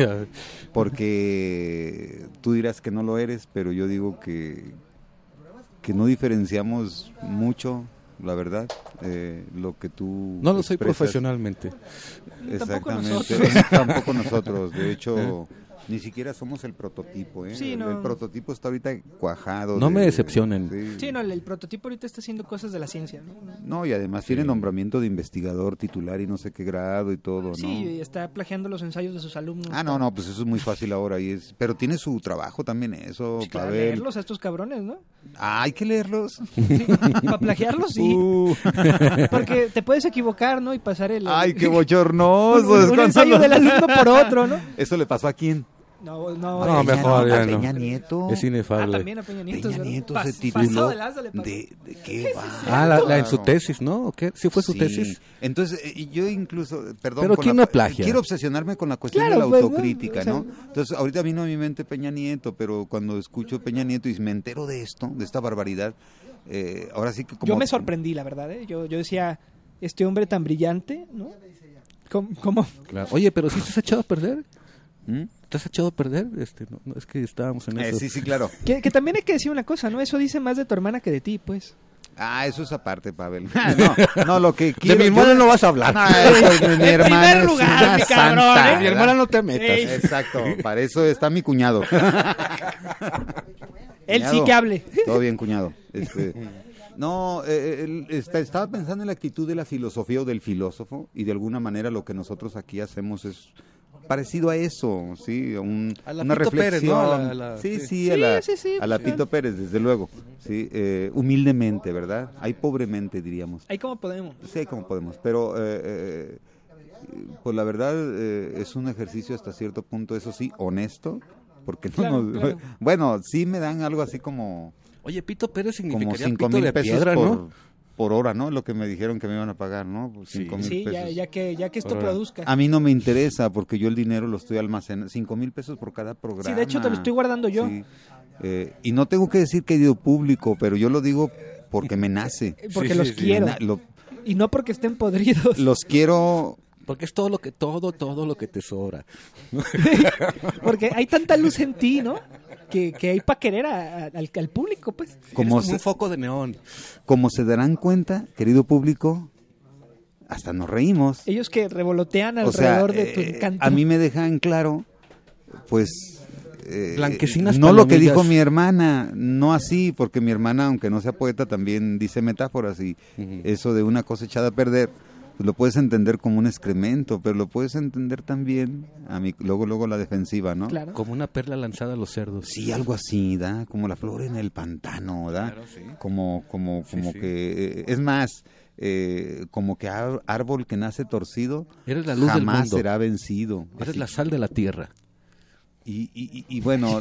porque tú dirás que no lo eres, pero yo digo que, que no diferenciamos mucho, la verdad, eh, lo que tú no lo soy expresas. Profesionalmente. Exactamente, tampoco nosotros, tampoco nosotros. De hecho, ni siquiera somos el prototipo, ¿eh? Sí, el, no. el prototipo está ahorita cuajado. No de, me decepcionen. Sí. Sí, no, el, el prototipo ahorita está haciendo cosas de la ciencia, ¿no? No, y además Sí. tiene nombramiento de investigador titular y no sé qué grado y todo, ¿no? Sí, y está plagiando los ensayos de sus alumnos. Ah, no, no, pues eso es muy fácil ahora. Y es, pero tiene su trabajo también eso, Pues claro, Pavel. leerlos a estos cabrones, ¿no? Ah, hay que leerlos. Sí, para plagiarlos, sí. Uh. Porque te puedes equivocar, ¿no? Y pasar el... Ay, qué bochornoso. un, es un cuando ensayo lo- del alumno por otro, ¿no? ¿Eso le pasó a quién? No, no, No, eh, mejor a ya no. Peña Nieto. Es Ah, inefable. también a Peña Nieto. Peña ¿verdad? Nieto Pas- se pasado tituló de lanza le pasó. de, de qué va. Ah, la, la en su Claro. tesis, ¿no? ¿O qué? ¿Sí fue su Sí. tesis? Entonces, eh, yo incluso, perdón, Pero con ¿quién la- no plagia? quiero obsesionarme con la cuestión Claro, de la pues, ¿no? autocrítica, O sea, ¿no? Entonces, ahorita vino a mi mente Peña Nieto, pero cuando escucho Peña Nieto y me entero de esto, de esta barbaridad, eh, ahora sí que como... Yo me sorprendí, la verdad, ¿eh? Yo, yo decía, este hombre tan brillante, ¿no? ¿Cómo? cómo? Claro. Oye, pero sí se has echado a perder. ¿Mm? ¿Te has echado a perder? Este, no, no, es que estábamos en Eh, eso. sí, sí, claro. Que, que también hay que decir una cosa, ¿no? Eso dice más de tu hermana que de ti, pues. Ah, eso es aparte, Pavel. no, no, lo que De quiero... mi hermana yo- no vas a hablar. No, eso es mi En hermana primer es lugar, una mi cabrón, santa, ¿eh? Mi ¿verdad? hermana no te metas. Ey. Exacto, para eso está mi cuñado. Él sí Cuñado, que hable. Todo bien, cuñado. Este, no, eh, él está- estaba pensando en la actitud de la filosofía o del filósofo, y de alguna manera lo que nosotros aquí hacemos es parecido a eso, sí, un- A la una Pito Pérez, reflexión. ¿no? A la- a la- sí, sí. sí, a Sí, la, sí, sí, a la pues, Pito Pérez, desde luego. Sí, eh, humildemente, ¿verdad? Ahí pobremente, diríamos. Ahí como podemos. Sí, como podemos, pero eh, eh, pues la verdad eh, es un ejercicio hasta cierto punto, eso sí, honesto, porque no Claro, nos- claro. bueno, sí me dan algo así como Oye, Pito Pérez como significaría cinco pito mil de pesos piedra, por, ¿no? por hora, ¿no? Lo que me dijeron que me iban a pagar, ¿no? Pues Sí. cinco mil Sí, pesos. ya, ya que ya que esto Ahora, produzca. A mí no me interesa porque yo el dinero lo estoy almacenando, cinco mil pesos por cada programa. Sí, de hecho te lo estoy guardando yo. Sí. Eh, y no tengo que decir querido público, pero yo lo digo porque me nace. Porque Sí, los sí, sí. quiero. Me na- lo- Y no porque estén podridos. los quiero. Porque es todo lo que, todo, todo lo que te sobra. Porque hay tanta luz en ti, ¿no? Que, que hay para querer a- a- al, al público, pues. Eres Como como se- un foco de neón. Como se darán cuenta, querido público, hasta nos reímos. Ellos que revolotean O sea, alrededor de tu eh, encanto. a mí me dejan claro, pues... eh, Blanquecinas no lo que palomillas. dijo mi hermana, no así, porque mi hermana, aunque no sea poeta, también dice metáforas y Ujú. eso de una cosa echada a perder, pues lo puedes entender como un excremento, pero lo puedes entender también, a mí, luego luego la defensiva, ¿no? Claro. Como una perla lanzada a los cerdos. Sí, algo así, ¿da? Como la flor en el pantano, ¿da? Claro, sí. Como, como, Sí, como sí. que, eh, es más, eh, como que ar- árbol que nace torcido, Eres la luz del jamás mundo. será vencido. Eres Así- la sal de la tierra. Y, y, y- y bueno,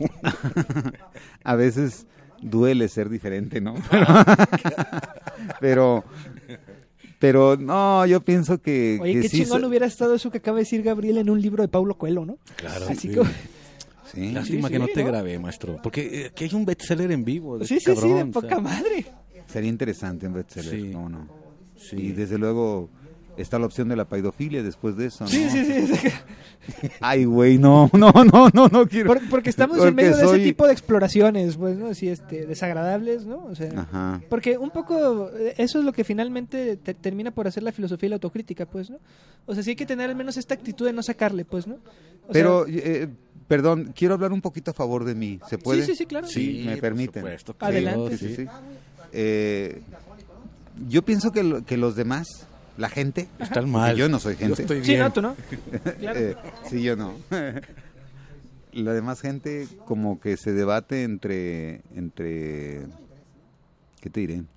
a veces duele ser diferente, ¿no? Pero, pero no, yo pienso que, Oye, que qué sí chingón se- hubiera estado eso que acaba de decir Gabriel en un libro de Paulo Coelho, ¿no? Claro. Así sí. como... Sí. Lástima Sí, que no sí, te ¿no? grabé, maestro. Porque eh, aquí hay un bestseller en vivo. De Sí, este sí, sí, de cabrón, o poca sea, madre. Sería interesante un bestseller, Sí. ¿cómo no? sí. Y desde luego está la opción de la paidofilia después de eso, ¿no? Sí, sí, sí. Ay, güey, no, no, no, no, no quiero. Por- porque estamos en Porque medio de soy- ese tipo de exploraciones, pues, ¿no? Así, este, desagradables, ¿no? O sea, Ajá. porque un poco eh, eso es lo que finalmente te- termina por hacer la filosofía y la autocrítica, pues, ¿no? O sea, sí hay que tener al menos esta actitud de no sacarle, pues, ¿no? O Pero, sea, eh, perdón, quiero hablar un poquito a favor de mí. ¿Se puede? sí, sí, sí, claro. Sí, me por permiten. supuesto, que Adelante. Sí, sí, sí. Eh, yo pienso que, lo- que los demás, la gente, Están porque mal. yo no soy gente. Yo estoy Sí, bien. no, tú no. Claro. Eh, sí, yo no. La demás gente como que se debate entre, entre, ¿qué te diré?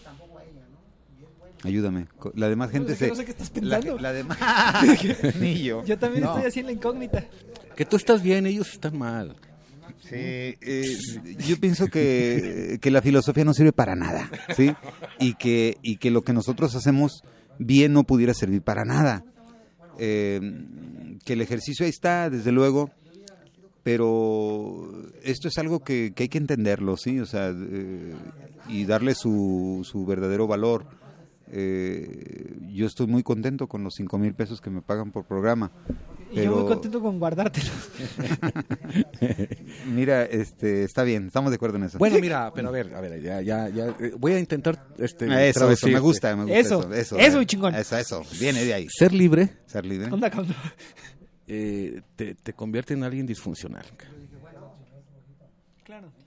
Ayúdame. Co- La demás gente es que se... no sé qué estás la, pensando. la demás... Ni yo. Yo también No. estoy así en la incógnita. Que tú estás bien, ellos están mal. Sí, eh, yo pienso que, que la filosofía no sirve para nada, ¿sí? Y que, y que lo que nosotros hacemos bien no pudiera servir para nada. Eh, que el ejercicio ahí está, desde luego, pero esto es algo que, que hay que entenderlo, ¿sí? O sea, eh, y darle su, su verdadero valor. Eh, yo estoy muy contento con los cinco mil pesos que me pagan por programa. Y yo pero- muy contento con guardártelos. Mira, este, está bien, estamos de acuerdo en eso. Bueno, mira, pero a ver, a ver, ya, ya, ya. eh, Voy a intentar este, Eso, eso, traducirte. me gusta, me gusta Eso, eso. Eso, eso, eh, chingón. Eso, eso, viene de ahí. Ser libre Ser libre. Onda con... eh, te, te convierte en alguien disfuncional. Claro, claro.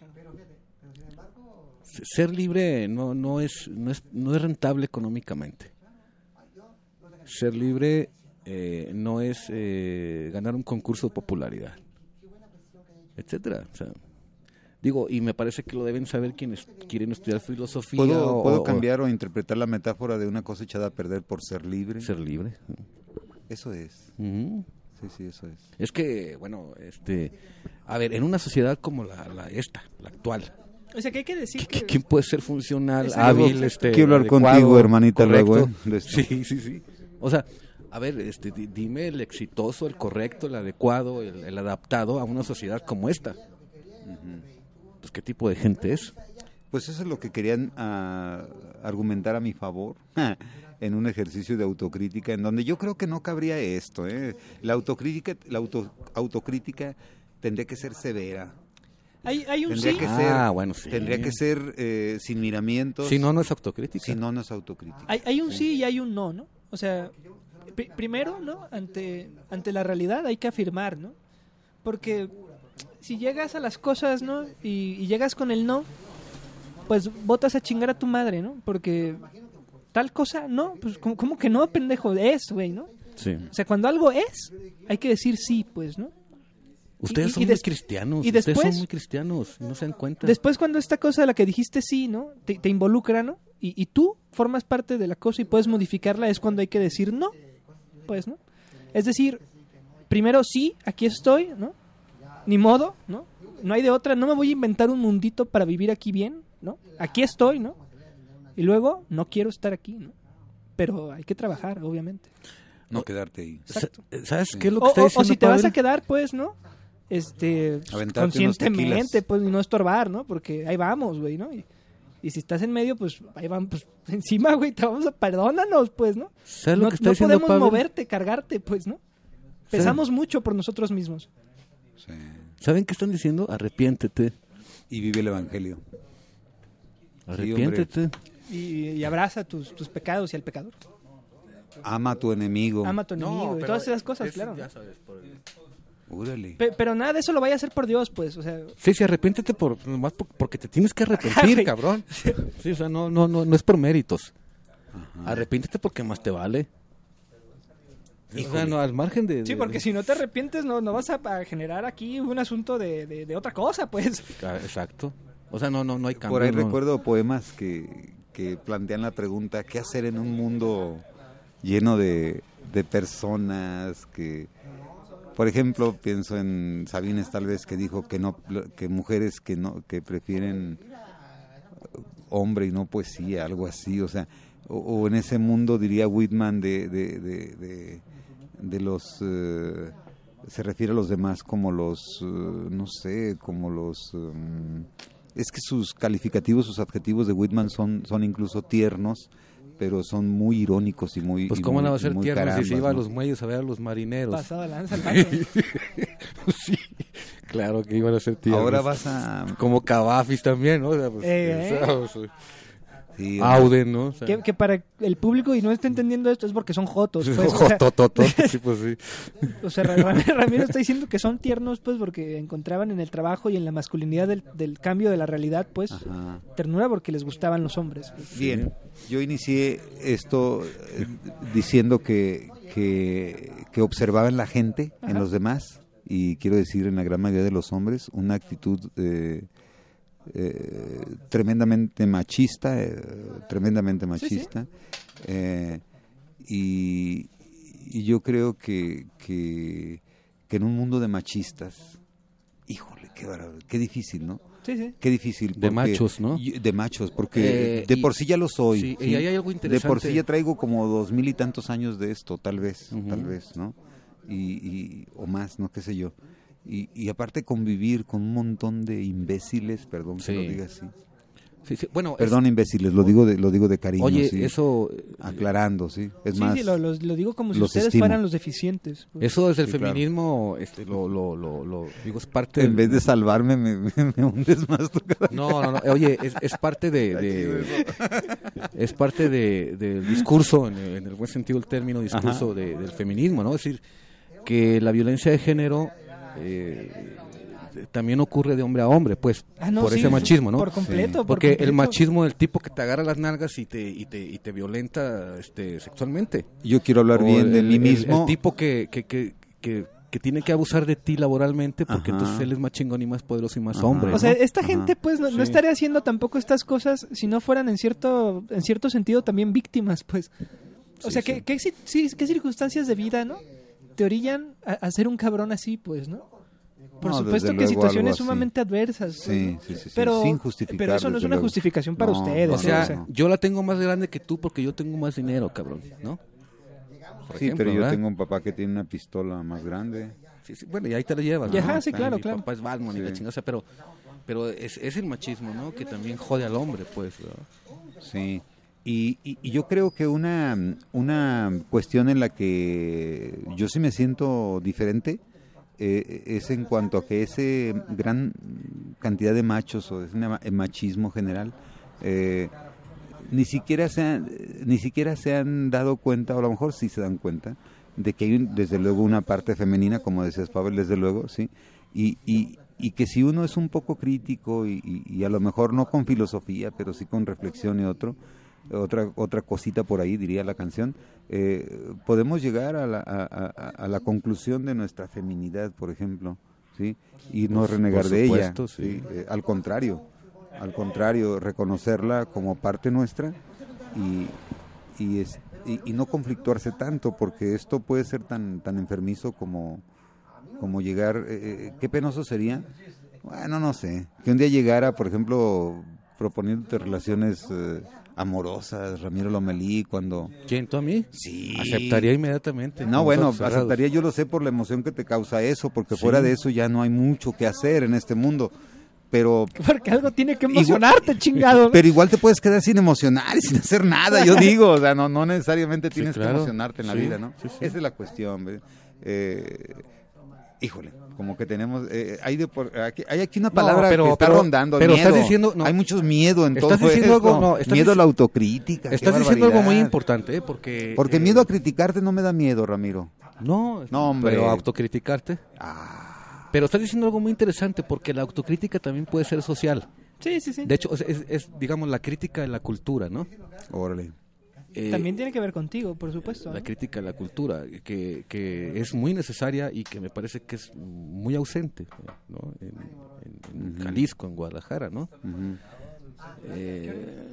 Ser libre no, no, es, no, es, no es rentable económicamente. Ser libre eh, no es eh, ganar un concurso de popularidad, etcétera. O sea, digo, y me parece que lo deben saber quienes quieren estudiar filosofía. ¿Puedo, o, puedo o- cambiar o interpretar la metáfora de una cosa echada a perder por ser libre? ser libre. Eso es. Ujú. Sí, sí, eso es. Es que, bueno, este, a ver, en una sociedad como la, la esta, la actual, O sea, que hay que decir ¿qui- que... ¿quién puede ser funcional, Exacto. hábil, Exacto. este, Quiero hablar adecuado, contigo, hermanita, correcto? luego, ¿eh? de esto. Sí, sí, sí. O sea, a ver, este, di- dime el exitoso, el correcto, el adecuado, el, el adaptado a una sociedad como esta. Pues, ¿qué tipo de gente es? Pues eso es lo que querían ah, argumentar a mi favor. en un ejercicio de autocrítica en donde yo creo que no cabría esto, ¿eh? La autocrítica, la auto, autocrítica tendría que ser severa. Hay, hay un Tendría sí. que Ah, ser, bueno, sí. tendría que ser eh, sin miramientos. Si no, no es autocrítica. Si no, no es autocrítica. Hay, hay un sí y hay un no, ¿no? O sea, pr- primero, ¿no? Ante, ante la realidad hay que afirmar, ¿no? Porque si llegas a las cosas, ¿no? Y, y llegas con el no, pues botas a chingar a tu madre, ¿no? Porque tal cosa, no, pues como, como que no, pendejo, es, güey, ¿no? Sí. O sea, cuando algo es, hay que decir sí, pues, ¿no? Ustedes Y- y son muy des- cristianos. y Ustedes después- son muy cristianos. No se dan cuenta. Después cuando esta cosa de la que dijiste sí, ¿no? Te, te involucra, ¿no? Y, y tú formas parte de la cosa y puedes modificarla, es cuando hay que decir no, pues, ¿no? Es decir, primero sí, aquí estoy, ¿no? Ni modo, ¿no? No hay de otra, no me voy a inventar un mundito para vivir aquí bien, ¿no? Aquí estoy, ¿no? Y luego, no quiero estar aquí, ¿no? Pero hay que trabajar, obviamente. No quedarte ahí. Exacto. ¿Sabes qué es lo que O, está o- o diciendo si te vas Pavel? a quedar, pues, ¿no? Este, pues, Aventarte unos conscientemente, tequilas. pues, y no estorbar, ¿no? Porque ahí vamos, güey, ¿no? Y, y si estás en medio, pues, ahí van, pues, encima, güey, te vamos a, perdónanos, pues, ¿no? ¿Sabes lo No, que está no diciendo podemos Pavel? moverte, cargarte, pues, ¿no? Pesamos mucho por nosotros mismos. Sí. ¿Saben qué están diciendo? Arrepiéntete. Y vive el evangelio. Arrepiéntete. Y, y abraza tus, tus pecados y al pecador. Ama a tu enemigo. Ama a tu enemigo y todas esas cosas, claro. Ya sabes, por el- Úrale. Pe- pero nada de eso lo vaya a hacer por Dios, pues, o sea... Sí, sí, arrepiéntete por, nomás por- porque te tienes que Ajá, arrepentir, güey. cabrón. Sí, o sea, no, no, no, no es por méritos. Arrepiéntete porque más te vale. O sea, no, al margen de... Sí, de- porque de- si no te arrepientes, no, no vas a, a generar aquí un asunto de, de, de otra cosa, pues. Ah, exacto. O sea, no, no, no hay cambio. Por ahí no. recuerdo poemas que, que plantean la pregunta, ¿qué hacer en un mundo lleno de, de personas que... Por ejemplo, pienso en Sabines tal vez que dijo que no que mujeres que no que prefieren hombre y no poesía, algo así, o sea, o, o en ese mundo diría Whitman de de, de, de, de los eh, se refiere a los demás como los eh, no sé, como los um, es que sus calificativos, sus adjetivos de Whitman son son incluso tiernos, pero son muy irónicos y muy Pues y cómo muy- no va a y ser muy tierno si se carambas, iba a ¿no? los muelles a ver a los marineros. Pasado de lanza el vato. Sí, claro que iban a ser tiernos. Ahora vas a Como Cavafis también, ¿no? O sea, pues, Eh, o sea, o sea, sí, Auden, ¿no? O sea, Que, que para el público y no esté entendiendo esto es porque son jotos, pues. O sea, Jotototo, sí, pues sí. o sea, Ra- Ra- Ramiro está diciendo que son tiernos, pues, porque encontraban en el trabajo y en la masculinidad del, del cambio de la realidad, pues, Ajá. ternura porque les gustaban los hombres. Bien, yo inicié esto eh, diciendo que, que, que observaba en la gente, Ajá. en los demás, y quiero decir en la gran mayoría de los hombres, una actitud eh, eh, tremendamente machista, eh, tremendamente machista, eh, y, y yo creo que, que, que en un mundo de machistas, híjole, qué, bárbaro, qué difícil, ¿no? Sí, sí. Qué difícil. De porque- machos, ¿no? y- De machos, porque Eh, de y- por sí ya lo soy. sí, ¿sí? y ahí hay algo De interesante. por sí ya traigo como dos mil y tantos años de esto, tal vez, Ujú. tal vez, ¿no? Y, y- o más, no qué sé yo. Y, y aparte convivir con un montón de imbéciles, perdón Sí. que lo diga así. Sí, sí. Bueno, es- Perdón, imbéciles, lo digo de lo digo de cariño, oye, sí. eso Aclarando, sí. Es Sí, más, sí, lo, lo- lo digo como si los ustedes estimo. fueran los deficientes. pues. eso desde el Sí, claro. feminismo este, lo, lo, lo, lo- digo, es parte en del- vez de salvarme me, me, me hundes más. tú cada- No, no, no. Oye, es, es parte de, de- es parte de, del discurso, en el, en el buen sentido del término, discurso de- del feminismo, ¿no? Es decir, que la violencia de género eh, también ocurre de hombre a hombre, pues, Ah, no, por sí, ese machismo, ¿no? Por completo. por Porque el completo. machismo del tipo que te agarra las nalgas y te y te, y te violenta este, sexualmente. Yo quiero hablar O bien de el- mí el- mismo. El, tipo que, que, que, que, que tiene que abusar de ti laboralmente porque Ajá. entonces él es más chingón y más poderoso y más Ajá. hombre. O sea, ¿no? esta Ajá. gente pues no, no Sí. estaría haciendo tampoco estas cosas si no fueran en cierto en cierto sentido también víctimas, pues. O Sí, sea, sí. ¿qué, qué, ci- sí, qué circunstancias de vida, ¿no? Te orillan a, a ser un cabrón así, pues, ¿no? Por No, supuesto desde que luego situaciones algo así. sumamente adversas. pues, Sí, ¿no? sí, sí, sí, Pero, sin justificar, pero eso no es desde una luego. justificación para No, ustedes. O ¿eh? sea, O sea, yo la tengo más grande que tú porque yo tengo más dinero, cabrón, ¿no? Por Sí, ejemplo, pero yo ¿verdad? tengo un papá que tiene una pistola más grande. Sí, sí, bueno, y ahí te la llevas. Y ¿no? ajá, sí, O sea, claro, mi claro. papá es Batman y la Sí. chingada, o sea, pero, pero es, es el machismo, ¿no? Que también jode al hombre, pues. ¿verdad? Sí. Y, y, y yo creo que una, una cuestión en la que yo sí me siento diferente eh, es en cuanto a que ese gran cantidad de machos o ese ma- machismo general eh, ni siquiera se han, ni siquiera se han dado cuenta, o a lo mejor sí se dan cuenta, de que hay un- desde luego una parte femenina, como decías Pavel, desde luego, sí, y, y, y que si uno es un poco crítico y, y, y a lo mejor no con filosofía, pero sí con reflexión y otro, otra otra cosita por ahí, diría la canción, eh, podemos llegar a la, a, a, a la conclusión de nuestra feminidad, por ejemplo, ¿sí? Y no Por- renegar por de ella, supuesto, sí. ¿sí? Eh, al contrario, al contrario, reconocerla como parte nuestra y, y, es, y, y no conflictuarse tanto, porque esto puede ser tan, tan enfermizo como, como llegar, eh, eh, qué penoso sería, bueno, no sé, que un día llegara, por ejemplo, proponiéndote relaciones eh, amorosas, Ramiro Lomelí, cuando... ¿Quién, tú a mí? Sí. Aceptaría inmediatamente. No, con bueno, los ojos cerrados. aceptaría, yo lo sé por la emoción que te causa eso, porque Sí. fuera de eso ya no hay mucho que hacer en este mundo, pero... Porque algo tiene que emocionarte, chingado. ¿no? Pero igual te puedes quedar sin emocionar y sin hacer nada, yo digo, o sea, no, no necesariamente Sí, tienes claro. que emocionarte en la Sí, vida, ¿no? sí, sí. Esa es la cuestión, ¿ve? Eh, híjole, como que tenemos, eh, hay, de por- aquí, hay aquí una No, palabra pero- que está pero- rondando, pero miedo. estás diciendo- no. Hay mucho miedo en Estás todo diciendo esto. algo- no, estás miedo a dic- la autocrítica. qué Estás diciendo algo muy barbaridad. importante, ¿eh? Porque... Porque eh, miedo a criticarte no me da miedo, Ramiro. No, No, hombre. pero autocriticarte. Ah, Pero estás diciendo algo muy interesante, porque la autocrítica también puede ser social. Sí, sí, sí. De hecho, es, es- es, digamos, la crítica de la cultura, ¿no? órale. Eh, También tiene que ver contigo, por supuesto. la ¿no? crítica de la cultura, que, que es muy necesaria y que me parece que es muy ausente, ¿no? En, en- en Ujú. Jalisco, en Guadalajara, ¿no? Ujú. Eh,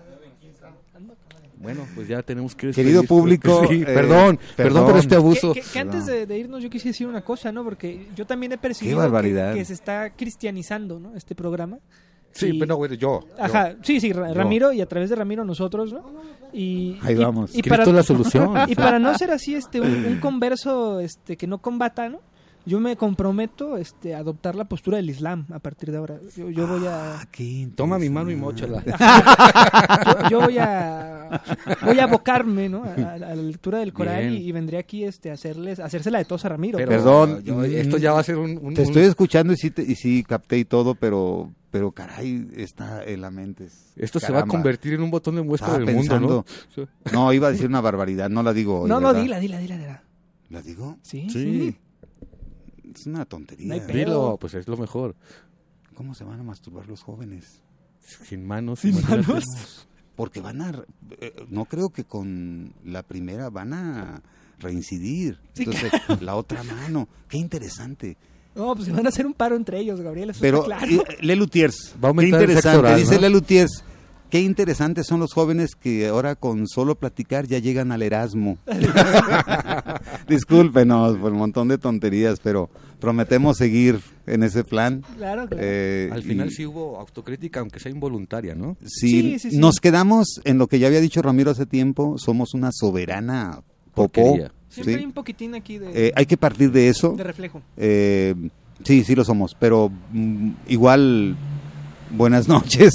bueno, pues ya tenemos que... Querido despedir. público, Sí, eh, perdón, perdón por perdón. este Que, abuso. que- que antes de, de irnos yo quisiera decir una cosa, ¿no? Porque yo también he percibido Qué barbaridad. que, que se está cristianizando, ¿no? Este programa. Sí, Y- pero bueno, yo. Ajá, sí, sí, Ra- Yo. Ramiro y a través de Ramiro nosotros, ¿no? Y, Ahí y- vamos. Y, Cristo para, es la solución. y para no ser así este un, un converso este que no combata, ¿no? Yo me comprometo este a adoptar la postura del Islam a partir de ahora. Yo, yo voy a Ah, qué Toma mi mano y interesante. móchala. yo, yo voy a voy a abocarme, ¿no? A, a la lectura del Corán Bien. y, y vendré aquí este a hacerles a hacérsela de tos a Ramiro. Pero Perdón, yo- esto ya va a ser un... un- Te un- estoy escuchando y sí, te- y sí capté y todo, pero, pero caray, está en la mente. es- Esto se va a caramba. convertir en un botón de muestra Estaba del mundo, ¿no? pensando. No, iba a decir una barbaridad, no la digo hoy. no, no, ¿verdad? dila, dila, dila, dila. ¿La digo? Sí, Sí. sí. Es una tontería. No hay pedo. Dilo, pues es lo mejor. ¿Cómo se van a masturbar los jóvenes? Sin manos. Sin imagínate. manos. Porque van a... eh, no creo que con la primera van a reincidir. Entonces, la otra mano. Qué interesante. No, pues se van a hacer un paro entre ellos, Gabriel, eso Pero, está claro. eh, Lelutiers, Va a qué aumentar el sexo interesante, oral, dice ¿no? Lelutiers, qué interesantes son los jóvenes que ahora con solo platicar ya llegan al Erasmo. Discúlpenos por el montón de tonterías, pero prometemos seguir en ese plan. Claro, claro. Eh, Al final y- sí hubo autocrítica, aunque sea involuntaria, ¿no? si Sí, sí, sí. nos quedamos en lo que ya había dicho Ramiro hace tiempo, somos una soberana popó. Porquería. Siempre ¿sí? hay un poquitín aquí de, Eh, hay que partir de eso. de reflejo. Eh, sí, sí lo somos, pero mm, igual, buenas noches.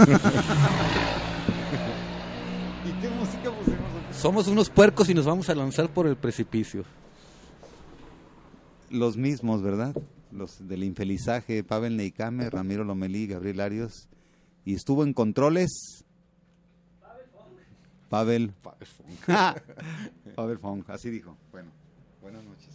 ¿Y qué música pusimos? Somos unos puercos y nos vamos a lanzar por el precipicio. Los mismos, ¿verdad? Los del infelizaje, Pavel Neikame, Ramiro Lomelí, Gabriel Arios. Y estuvo en controles. Pavel. Pavel Fong, así dijo. Bueno, buenas noches.